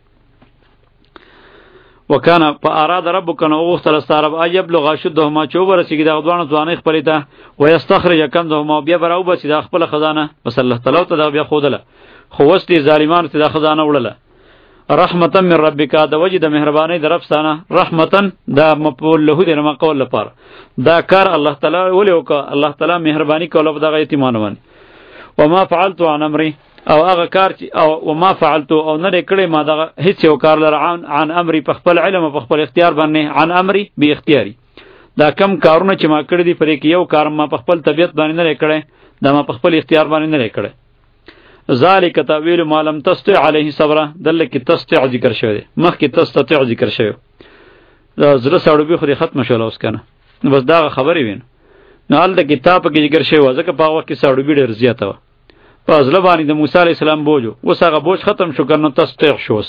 وکانه فاراد ربک نو غختل استرب ایب لغ شدهما چوبر سیګ د غدوانو ځوانې خپلته ويستخرج کنزهما بیا براو بس د خپل خزانه بس الله تعالی ته دا بیا خودله خو وستی ظالمان ته د خزانه وړله رحمتا من ربک د وجد مهربانی در ربستانه رحمتا دا مقبول له دې ما قول لپاره دا کار الله تعالی ولې وک الله تعالی مهربانی کوله په دغه یتیمانو باندې وما فعلت عن امري او هغه کار چې او وما فعلت او نه کړې ما دغه هیڅ یو کار لر عن عن امري په خپل علم او په خپل اختیار باندې عن امري به اختیاري دا کم کارونه چې ما کړی دي پرې کې یو کار ما په خپل طبيعت باندې نه کړی دا ما په خپل اختیار باندې نه کړی ذالک تعویل ما لم تستطع علیه صبر دل کې تستطع ذکر شوی مخ کې تستطع ذکر شوی دا زړه سړو به خو ختم شول اوس کنه بس دا خبرې وین نو ال د کتاب کې ذکر شوی ځکه په وخت کې سړو به ډیر زیاته و پس لبانی د موسی علی السلام بوجو وس هغه بوج ختم شو کنه تستطيع شو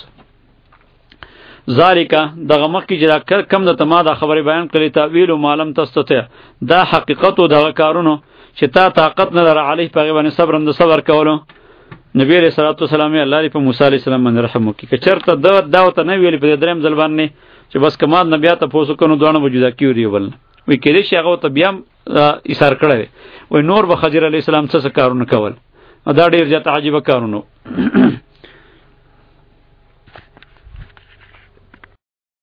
ذالک دغه مخ کې جلا کم د تما دا خبرې بیان کړي تعویل ما لم تستطع دا حقیقت او دغه کارونو چې تا طاقت نه لري علیه په باندې صبر اند صبر کولو نبی علیہ الصلوۃ والسلام الله په موسی علیہ السلام باندې رحم وکړي که چرته دا دعوت نه ویل په دریم ځل باندې چې بس کمال نبی ته پوسو کنو دوه وجودا کیو دی بل وی کړي چې هغه ته بیا ایثار کړی وی نور به خضر علیہ السلام څه کارونه کول دا ډیر جته عجیب کارونه